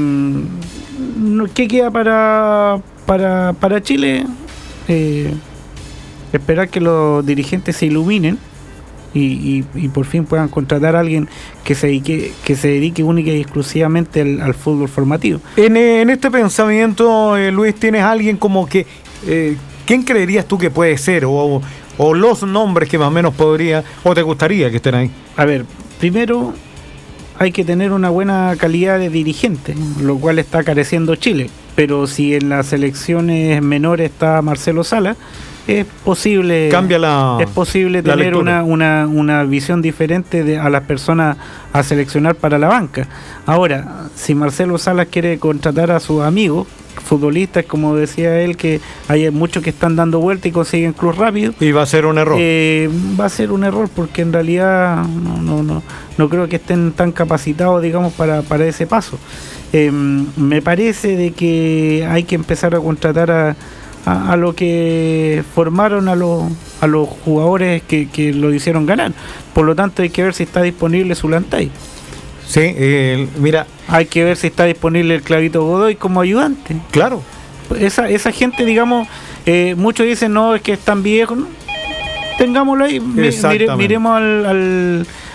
¿Qué queda para para, para Chile? Eh, esperar que los dirigentes se iluminen y, y, y por fin puedan contratar a alguien que se dedique, que se dedique única y exclusivamente al, al fútbol formativo. En, en este pensamiento, eh, Luis, ¿tienes a alguien como que eh, quién creerías tú que puede ser o, o los nombres que más o menos podría o te gustaría que estén ahí? A ver, primero hay que tener una buena calidad de dirigente, lo cual está careciendo Chile, pero si en las selecciones menores está Marcelo Sala, es posible Cambia la, es posible tener una, una, una visión diferente de, a las personas a seleccionar para la banca. Ahora, si Marcelo Salas quiere contratar a sus amigos futbolistas, como decía él, que hay muchos que están dando vuelta y consiguen club rápido, y va a ser un error. Eh, va a ser un error porque en realidad no, no, no, no creo que estén tan capacitados, digamos, para, para ese paso. Eh, me parece de que hay que empezar a contratar a A, a lo que formaron a los a los jugadores que, que lo hicieron ganar. Por lo tanto hay que ver si está disponible Zulantay. Sí, eh, mira, hay que ver si está disponible el Clavito Godoy como ayudante. Claro. Esa esa gente, digamos, eh, muchos dicen no, es que es tan viejo, ¿no? Tengámoslo ahí, mire, miremos al, al,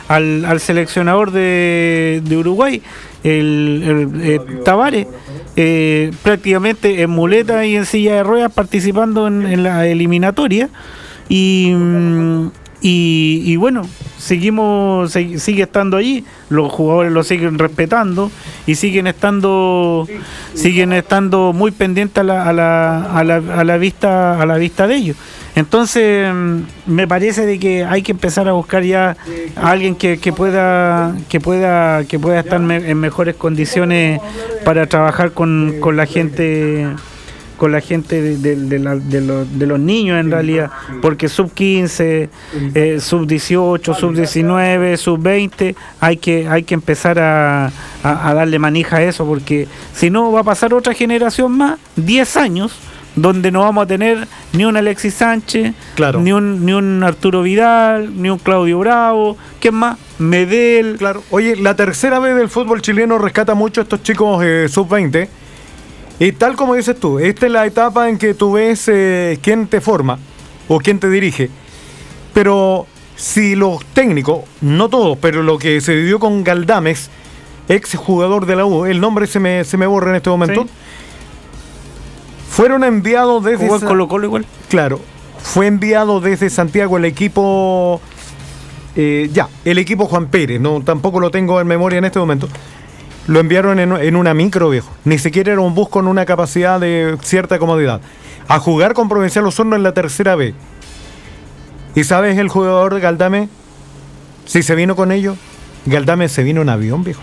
al, al seleccionador de, de Uruguay, el, el eh, Tavares, eh, prácticamente en muleta y en silla de ruedas participando en, en la eliminatoria. Y, y, y bueno, seguimos sigue, sigue estando allí, los jugadores lo siguen respetando y siguen estando siguen estando muy pendientes a la, a la, a la, a la vista a la vista de ellos. Entonces me parece de que hay que empezar a buscar ya a alguien que, que pueda que pueda que pueda estar me, en mejores condiciones para trabajar con, con la gente con la gente de, de, de, la, de, los, de los niños en realidad, porque sub quince, eh, sub dieciocho, sub diecinueve, sub veinte, hay que hay que empezar a, a, a darle manija a eso, porque si no va a pasar otra generación más, diez años, donde no vamos a tener ni un Alexis Sánchez, claro, ni un ni un Arturo Vidal, ni un Claudio Bravo, ¿quién más? Medel. Claro. Oye, la tercera vez del fútbol chileno rescata mucho a estos chicos eh, sub veinte. Y tal como dices tú, esta es la etapa en que tú ves eh, quién te forma o quién te dirige. Pero si los técnicos, no todos, pero lo que se vivió con Galdames, ex jugador de la U, el nombre se me, se me borra en este momento, ¿sí? Fueron enviados desde... ¿Jugó en Colo-Colo igual? Claro, fue enviado desde Santiago el equipo... Eh, ya, el equipo Juan Pérez, no, tampoco lo tengo en memoria en este momento. Lo enviaron en, en una micro, viejo. Ni siquiera era un bus con una capacidad de cierta comodidad. A jugar con Provincial Osorno en la tercera B. ¿Y sabes el jugador de Galdame? Si se vino con ellos, Galdame se vino en avión, viejo.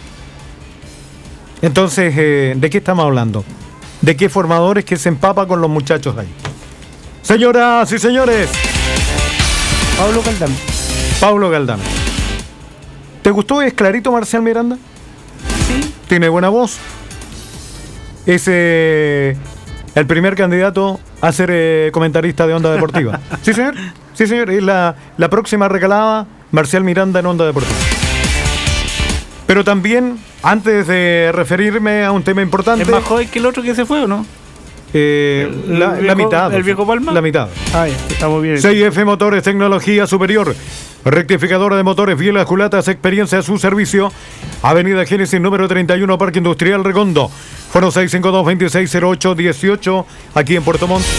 Entonces, eh, ¿de qué estamos hablando? ¿De qué formadores que se empapa con los muchachos ahí? Señoras y señores. Pablo Galdame. Pablo Galdame. ¿Te gustó? ¿Es clarito Marcial Miranda? Sí. Tiene buena voz. Es eh, el primer candidato a ser eh, comentarista de Onda Deportiva. Sí, señor. Sí, señor. Es la, la próxima recalada, Marcial Miranda en Onda Deportiva. Pero también, antes de referirme a un tema importante... ¿Es más joven que el otro que se fue o no? Eh, el, la, el la viejo, mitad. ¿El viejo Palma? La mitad. Ah, ya, estamos bien. seis F Motores, tecnología superior. Rectificadora de motores, bielas, culatas, experiencia a su servicio. Avenida Génesis, número treinta y uno, Parque Industrial Redondo. Foro seis cinco dos, dos seis cero ocho uno ocho, aquí en Puerto Montt.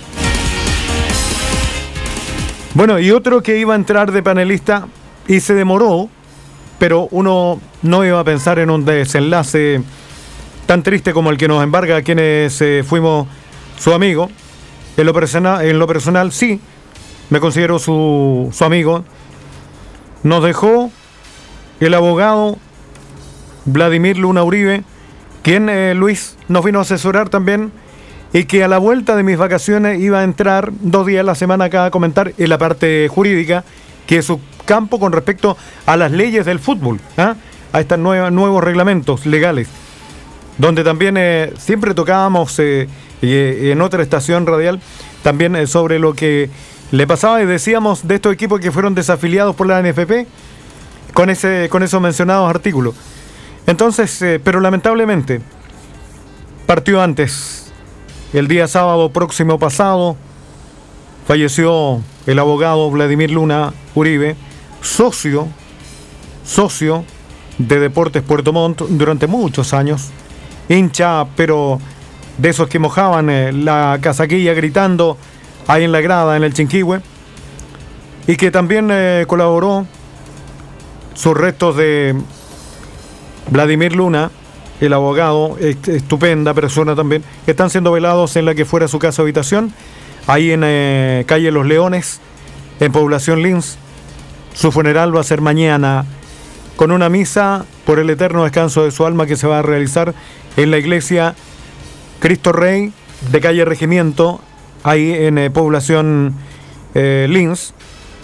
Bueno, y otro que iba a entrar de panelista y se demoró, pero uno no iba a pensar en un desenlace tan triste como el que nos embarga a quienes eh, fuimos su amigo. En lo personal, en lo personal sí, me considero su, su amigo. Nos dejó el abogado Vladimir Luna Uribe, quien eh, Luis nos vino a asesorar también, y que a la vuelta de mis vacaciones iba a entrar dos días a la semana acá a comentar en la parte jurídica, que es su campo con respecto a las leyes del fútbol, ¿eh? a estos nuevos, nuevos reglamentos legales, donde también eh, siempre tocábamos eh, eh, en otra estación radial también eh, sobre lo que le pasaba y decíamos de estos equipos que fueron desafiliados por la N F P con ese con esos mencionados artículos. Entonces, eh, pero lamentablemente partió antes, el día sábado próximo pasado falleció el abogado Vladimir Luna Uribe, socio socio de Deportes Puerto Montt durante muchos años, hincha, pero de esos que mojaban eh, la casaquilla gritando ahí en la grada, en el Chinquihue, y que también eh, colaboró. Sus restos de Vladimir Luna, el abogado, estupenda persona también, están siendo velados en la que fuera su casa habitación, ahí en eh, calle Los Leones, en Población Lins. Su funeral va a ser mañana, con una misa por el eterno descanso de su alma que se va a realizar en la iglesia Cristo Rey de calle Regimiento, ahí en eh, Población eh, Lins.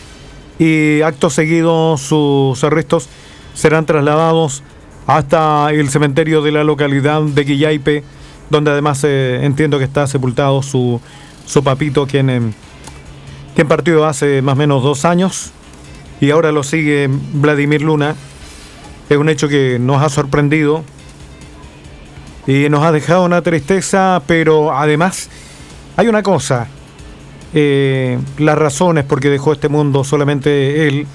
Y acto seguido sus restos serán trasladados hasta el cementerio de la localidad de Quillaipe, donde además eh, entiendo que está sepultado su, su papito, quien, eh, quien partió hace más o menos dos años y ahora lo sigue Vladimir Luna. Es un hecho que nos ha sorprendido y nos ha dejado una tristeza, pero además hay una cosa, eh, las razones por qué dejó este mundo solamente él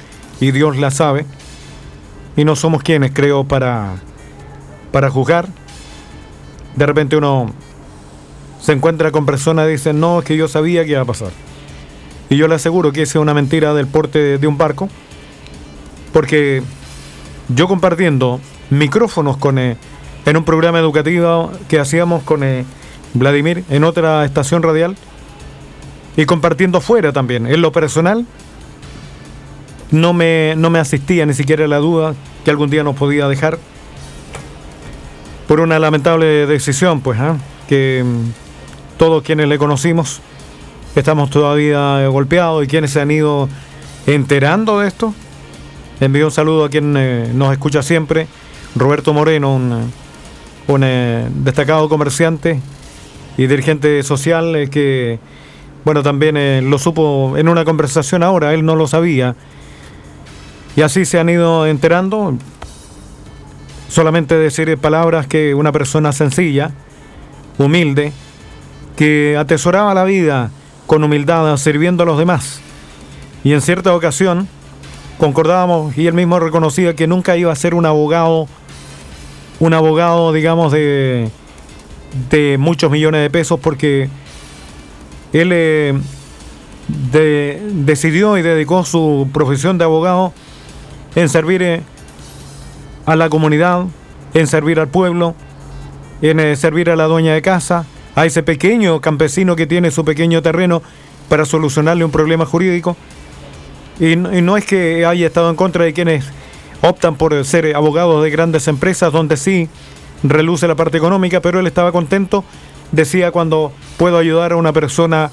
y Dios la sabe, y no somos quienes, creo, para, para juzgar. De repente uno se encuentra con personas y dicen, no, es que yo sabía que iba a pasar. Y yo le aseguro que esa es una mentira del porte de, de un barco, porque yo compartiendo micrófonos con eh, en un programa educativo que hacíamos con eh, Vladimir en otra estación radial, y compartiendo fuera también, en lo personal, no me, no me asistía ni siquiera la duda que algún día nos podía dejar por una lamentable decisión, pues, ¿eh? que mm, todos quienes le conocimos estamos todavía golpeados, y quienes se han ido enterando de esto. Envío un saludo a quien eh, nos escucha siempre, Roberto Moreno, un, un eh, destacado comerciante y dirigente social eh, que, bueno, también eh, lo supo en una conversación ahora, él no lo sabía. Y así se han ido enterando. Solamente decir palabras que una persona sencilla, humilde, que atesoraba la vida con humildad, sirviendo a los demás. Y en cierta ocasión concordábamos, y él mismo reconocía que nunca iba a ser un abogado, un abogado, digamos, de, de muchos millones de pesos, porque él eh, de, decidió y dedicó su profesión de abogado en servir eh, a la comunidad, en servir al pueblo, en eh, servir a la dueña de casa, a ese pequeño campesino que tiene su pequeño terreno, para solucionarle un problema jurídico. Y no, y no es que haya estado en contra de quienes optan por ser abogados de grandes empresas, donde sí reluce la parte económica, pero él estaba contento, decía, cuando puedo ayudar a una persona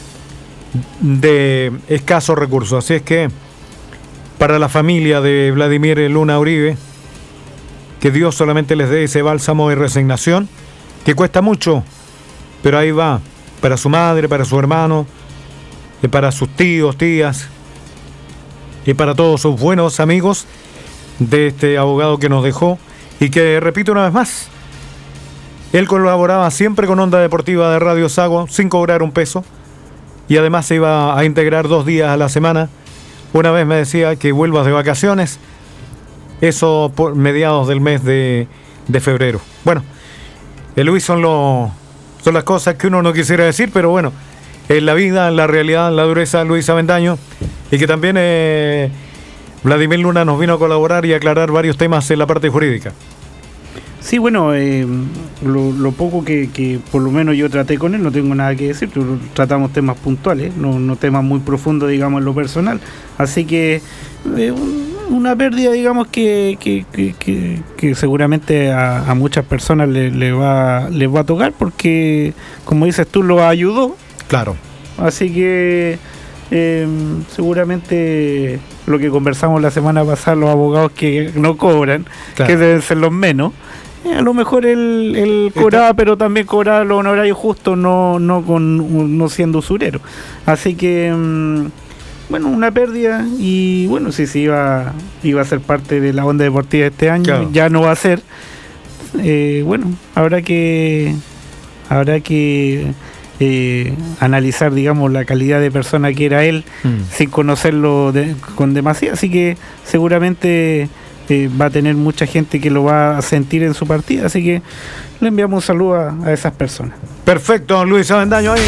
de escasos recursos. Así es que para la familia de Vladimir Luna Uribe, que Dios solamente les dé ese bálsamo de resignación, que cuesta mucho, pero ahí va, para su madre, para su hermano, y para sus tíos, tías, y para todos sus buenos amigos de este abogado que nos dejó, y que, repito una vez más, él colaboraba siempre con Onda Deportiva de Radio Sago, sin cobrar un peso, y además se iba a integrar dos días a la semana. Una vez me decía que vuelvas de vacaciones, eso por mediados del mes de, de febrero. Bueno, el Luis son, lo, son las cosas que uno no quisiera decir, pero bueno, en la vida, en la realidad, en la dureza, Luis Avendaño, y que también eh, Vladimir Luna nos vino a colaborar y aclarar varios temas en la parte jurídica. Sí, bueno, eh, lo, lo poco que, que por lo menos yo traté con él, no tengo nada que decir, tratamos temas puntuales, no, no temas muy profundos, digamos, en lo personal. Así que eh, una pérdida, digamos, que, que, que, que, que seguramente a, a muchas personas le, le va, les va a tocar, porque, como dices tú, lo ayudó. Claro. Así que eh, seguramente lo que conversamos la semana pasada, los abogados que no cobran, claro, que deben ser los menos, eh, a lo mejor él, él cobraba, Está... pero también cobraba los honorarios justos, no, no, con, no siendo usurero. Así que, mm, bueno, una pérdida, y bueno, sí, sí, iba, iba a ser parte de la Onda Deportiva este año, claro, ya no va a ser. Eh, bueno, habrá que... Habrá que Eh, analizar, digamos, la calidad de persona que era él, mm. sin conocerlo de, con demasiado, así que seguramente eh, va a tener mucha gente que lo va a sentir en su partida, así que le enviamos un saludo a, a esas personas. Perfecto, Luis Avendaño ahí.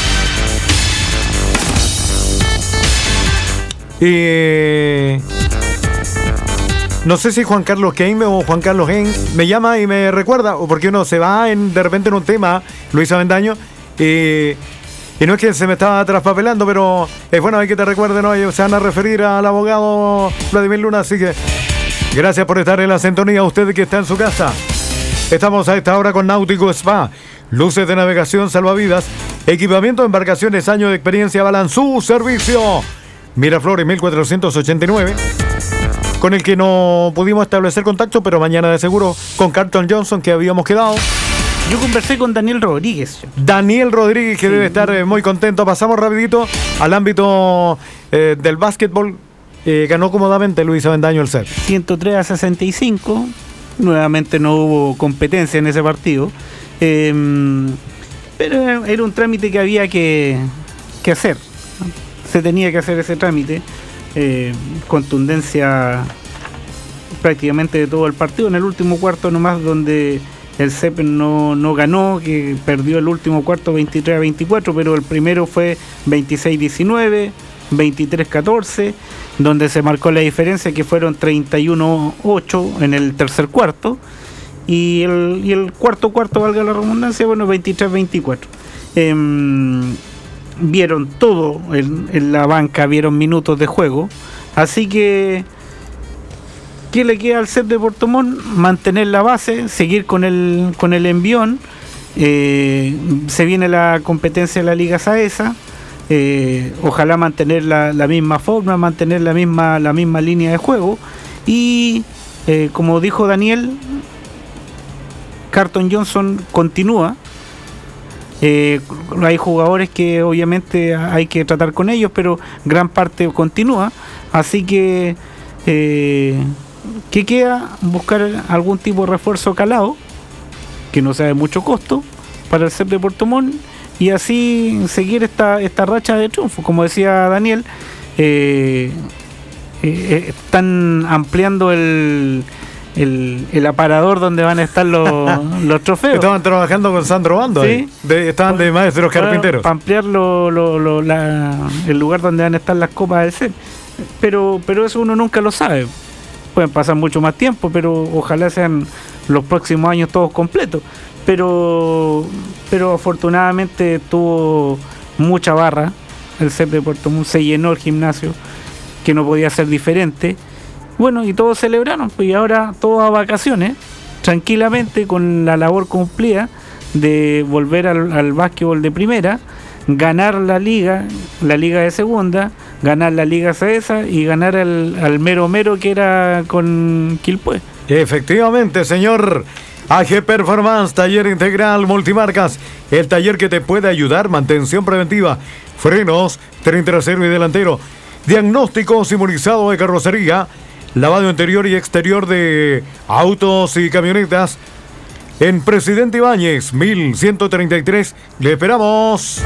Y no sé si Juan Carlos Keim o Juan Carlos Gen me llama y me recuerda, o porque uno se va en, de repente en un tema, Luis Avendaño, y, y no es que se me estaba traspapelando, pero es bueno, hay que te recuerden, ¿no? Se van a referir al abogado Vladimir Luna, así que gracias por estar en la sintonía, usted que está en su casa. Estamos a esta hora con Náutico Spa, luces de navegación, salvavidas, equipamiento de embarcaciones, años de experiencia, avalan su servicio. Miraflores mil cuatrocientos ochenta y nueve, con el que no pudimos establecer contacto, pero mañana de seguro con Carlton Johnson, que habíamos quedado. Yo conversé con Daniel Rodríguez. Daniel Rodríguez, que sí, debe estar eh, muy contento. Pasamos rapidito al ámbito eh, del básquetbol. Eh, ganó cómodamente Luis Avendaño el set. ciento tres a sesenta y cinco. Nuevamente no hubo competencia en ese partido. Eh, pero era un trámite que había que, que hacer. Se tenía que hacer ese trámite. eh, contundencia prácticamente de todo el partido. En el último cuarto nomás, donde el C E P no, no ganó, que perdió el último cuarto veintitrés a veinticuatro, pero el primero fue veintiséis diecinueve, veintitrés catorce, donde se marcó la diferencia, que fueron treinta y uno ocho en el tercer cuarto, y el, y el cuarto cuarto, valga la redundancia, bueno, veintitrés veinticuatro. Eh, vieron todo en, en la banca, vieron minutos de juego, así que ¿qué le queda al C E P de Puerto Montt? Mantener la base, seguir con el con el envión. Eh, se viene la competencia de la Liga Saesa. Eh, ojalá mantener la, la misma forma, mantener la misma la misma línea de juego. Y eh, como dijo Daniel, Carlton Johnson continúa. Eh, hay jugadores que obviamente hay que tratar con ellos, pero gran parte continúa. Así que eh, ¿qué queda? Buscar algún tipo de refuerzo calado, que no sea de mucho costo, para el C E P de Puerto Montt, y así seguir esta, esta racha de triunfo. Como decía Daniel, eh, eh, están ampliando el, el, el aparador donde van a estar los, los trofeos. Estaban trabajando con Sandro Bando, ¿sí? Ahí. De, estaban de maestros carpinteros. Para ampliar lo, lo, lo, la, el lugar donde van a estar las copas del C E P. Pero, pero eso uno nunca lo sabe. Pueden pasar mucho más tiempo, pero ojalá sean los próximos años todos completos. Pero pero afortunadamente tuvo mucha barra el C E P de Puerto Montt, se llenó el gimnasio, que no podía ser diferente. Bueno, y todos celebraron, pues, y ahora todos a vacaciones, tranquilamente, con la labor cumplida de volver al, al básquetbol de primera, ganar la liga, la liga de segunda, ganar la Liga Saesa y ganar al, al mero mero que era con Quilpué. Efectivamente, señor. A G Performance, taller integral multimarcas, el taller que te puede ayudar, mantención preventiva, frenos, tren trasero y delantero, diagnóstico simulizado de carrocería, lavado interior y exterior de autos y camionetas. En Presidente Ibáñez, mil ciento treinta y tres, le esperamos.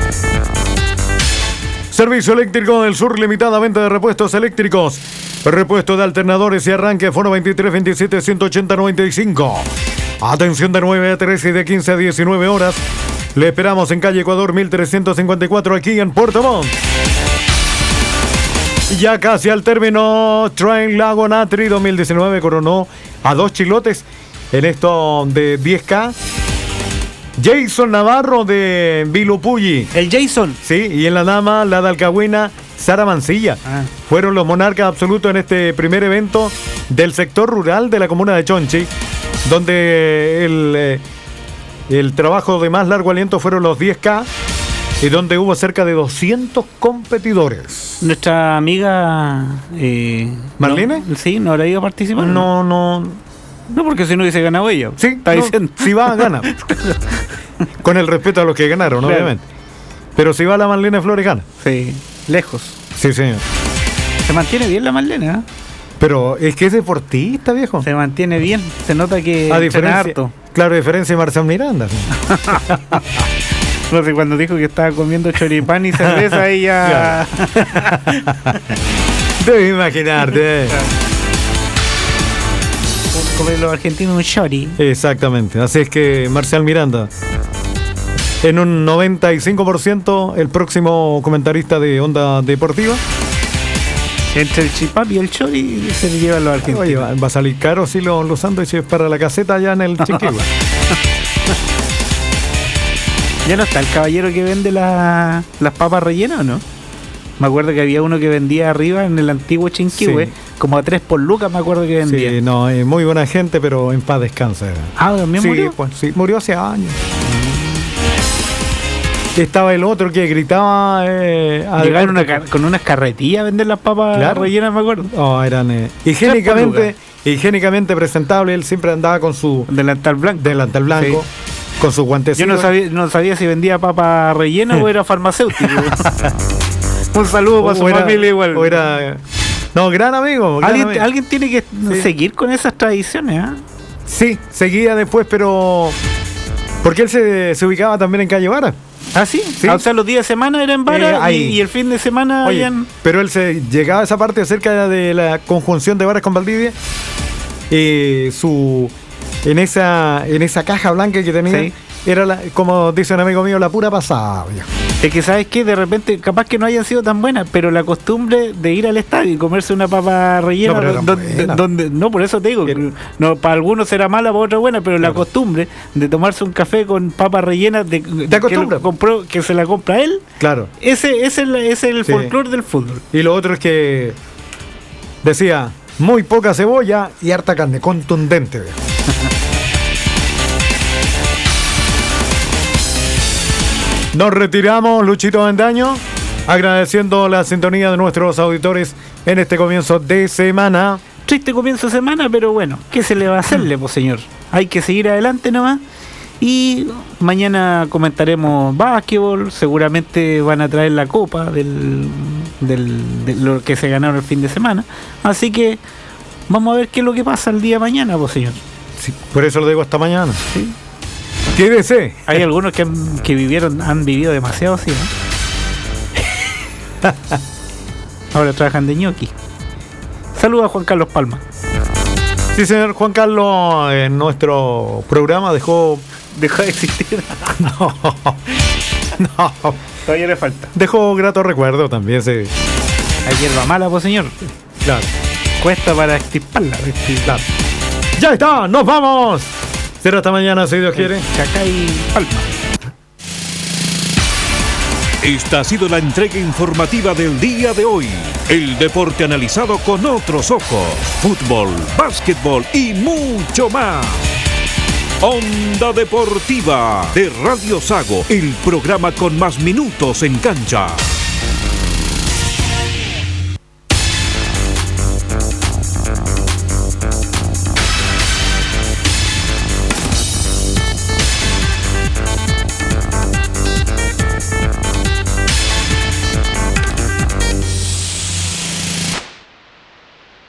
Servicio Eléctrico del Sur, limitada venta de repuestos eléctricos, repuesto de alternadores y arranque, Foro veintitrés veintisiete ciento ochenta noventa y cinco. Atención de nueve a trece y de quince a diecinueve horas. Le esperamos en calle Ecuador mil trescientos cincuenta y cuatro, aquí en Puerto Montt. Ya casi al término, Train Lago Natri dos mil diecinueve coronó a dos chilotes en esto de diez K. Jason Navarro de Vilupulli. El Jason. Sí, y en la dama, la de Alcahuina, Sara Mancilla. Ah. Fueron los monarcas absolutos en este primer evento del sector rural de la comuna de Chonchi, donde el, eh, el trabajo de más largo aliento fueron los diez K y donde hubo cerca de doscientos competidores. Nuestra amiga eh, ¿Marlene? No, sí, ¿no habrá ido a participar? No, no. No, porque si no hubiese ganado ella. Sí, está no, diciendo. Si va, gana. Con el respeto a los que ganaron, claro, obviamente. Pero si va la Marlene Flores, gana. Sí, lejos. Sí, señor. Se mantiene bien la Marlene, ¿eh? Pero es que es deportista, viejo. Se mantiene bien. Se nota que a diferencia, harto. Claro, a diferencia de Marcel Miranda. No sé, cuando dijo que estaba comiendo choripán y cerveza, ella... Debes imaginarte. Comer los argentinos un chori. Exactamente. Así es que Marcial Miranda, en un noventa y cinco por ciento, el próximo comentarista de Onda Deportiva. Entre el chipap y el chori se le llevan los argentinos. Oye, va, va a salir caro si los, los sándwiches para la caseta allá en el Chiquihue. ¿Ya no está el caballero que vende la, las papas rellenas o no? Me acuerdo que había uno que vendía arriba en el antiguo Chinquihue, sí, como a tres por lucas, me acuerdo que vendía. Sí, no, eh, muy buena gente, pero en paz descansa. Ah, ¿también sí, murió? Pues, sí, murió hace años. Mm. Estaba el otro que gritaba... Eh, Llegaron una car- con unas carretillas a vender las papas, claro, rellenas, me acuerdo. Oh, eran eh, higiénicamente, higiénicamente presentable. Él siempre andaba con su... Delantal blanco. Delantal blanco. Sí. Con sus guantes. Yo no sabía, no sabía si vendía papa rellena o era farmacéutico. Un saludo para su era, familia igual. O era, no, gran amigo. Gran ¿Alguien, amigo. Alguien tiene que sí. seguir con esas tradiciones, ¿eh? Sí, seguía después, pero... Porque él se, se ubicaba también en Calle Vara. ¿Ah, sí? ¿Sí? O sea, los días de semana era en Vara eh, y, y el fin de semana Oye, habían... Pero él se llegaba a esa parte acerca de la conjunción de Varas con Valdivia. Eh, su en esa en esa caja blanca que tenía, sí. Era, la, como dice un amigo mío, la pura pasada. Viejo. Es que, ¿sabes qué? De repente, capaz que no hayan sido tan buenas, pero la costumbre de ir al estadio y comerse una papa rellena, no, donde, donde, no, por eso te digo, que no, para algunos será mala, para otros buena, pero claro. La costumbre de tomarse un café con papas rellenas, de, de que, lo compró, que se la compra él, claro. Ese, ese, ese es el sí. folclore del fútbol. Y lo otro es que decía, muy poca cebolla y harta carne, contundente. Nos retiramos, Luchito Bendaño, agradeciendo la sintonía de nuestros auditores en este comienzo de semana. Triste comienzo de semana, pero bueno, ¿qué se le va a hacerle, pues señor? Hay que seguir adelante nomás. Y mañana comentaremos básquetbol, seguramente van a traer la copa del, del, de lo que se ganaron el fin de semana. Así que vamos a ver qué es lo que pasa el día de mañana, pues señor. Sí, por eso lo digo hasta mañana. Sí. Quédese. Hay algunos que, han, que vivieron, han vivido demasiado así, ¿no? Ahora trabajan de ñoqui. Saludos a Juan Carlos Palma. Sí, señor Juan Carlos, en nuestro programa dejó... Dejó de existir. No, no. Todavía le falta. Dejó grato recuerdo también, sí. Hay hierba mala, pues señor. Claro. Cuesta para extirparla. Claro. Ya está, nos vamos. Será hasta mañana, si Dios quiere. Cacá y Palma. Esta ha sido la entrega informativa del día de hoy. El deporte analizado con otros ojos. Fútbol, básquetbol y mucho más. Onda Deportiva de Radio Sago, el programa con más minutos en cancha.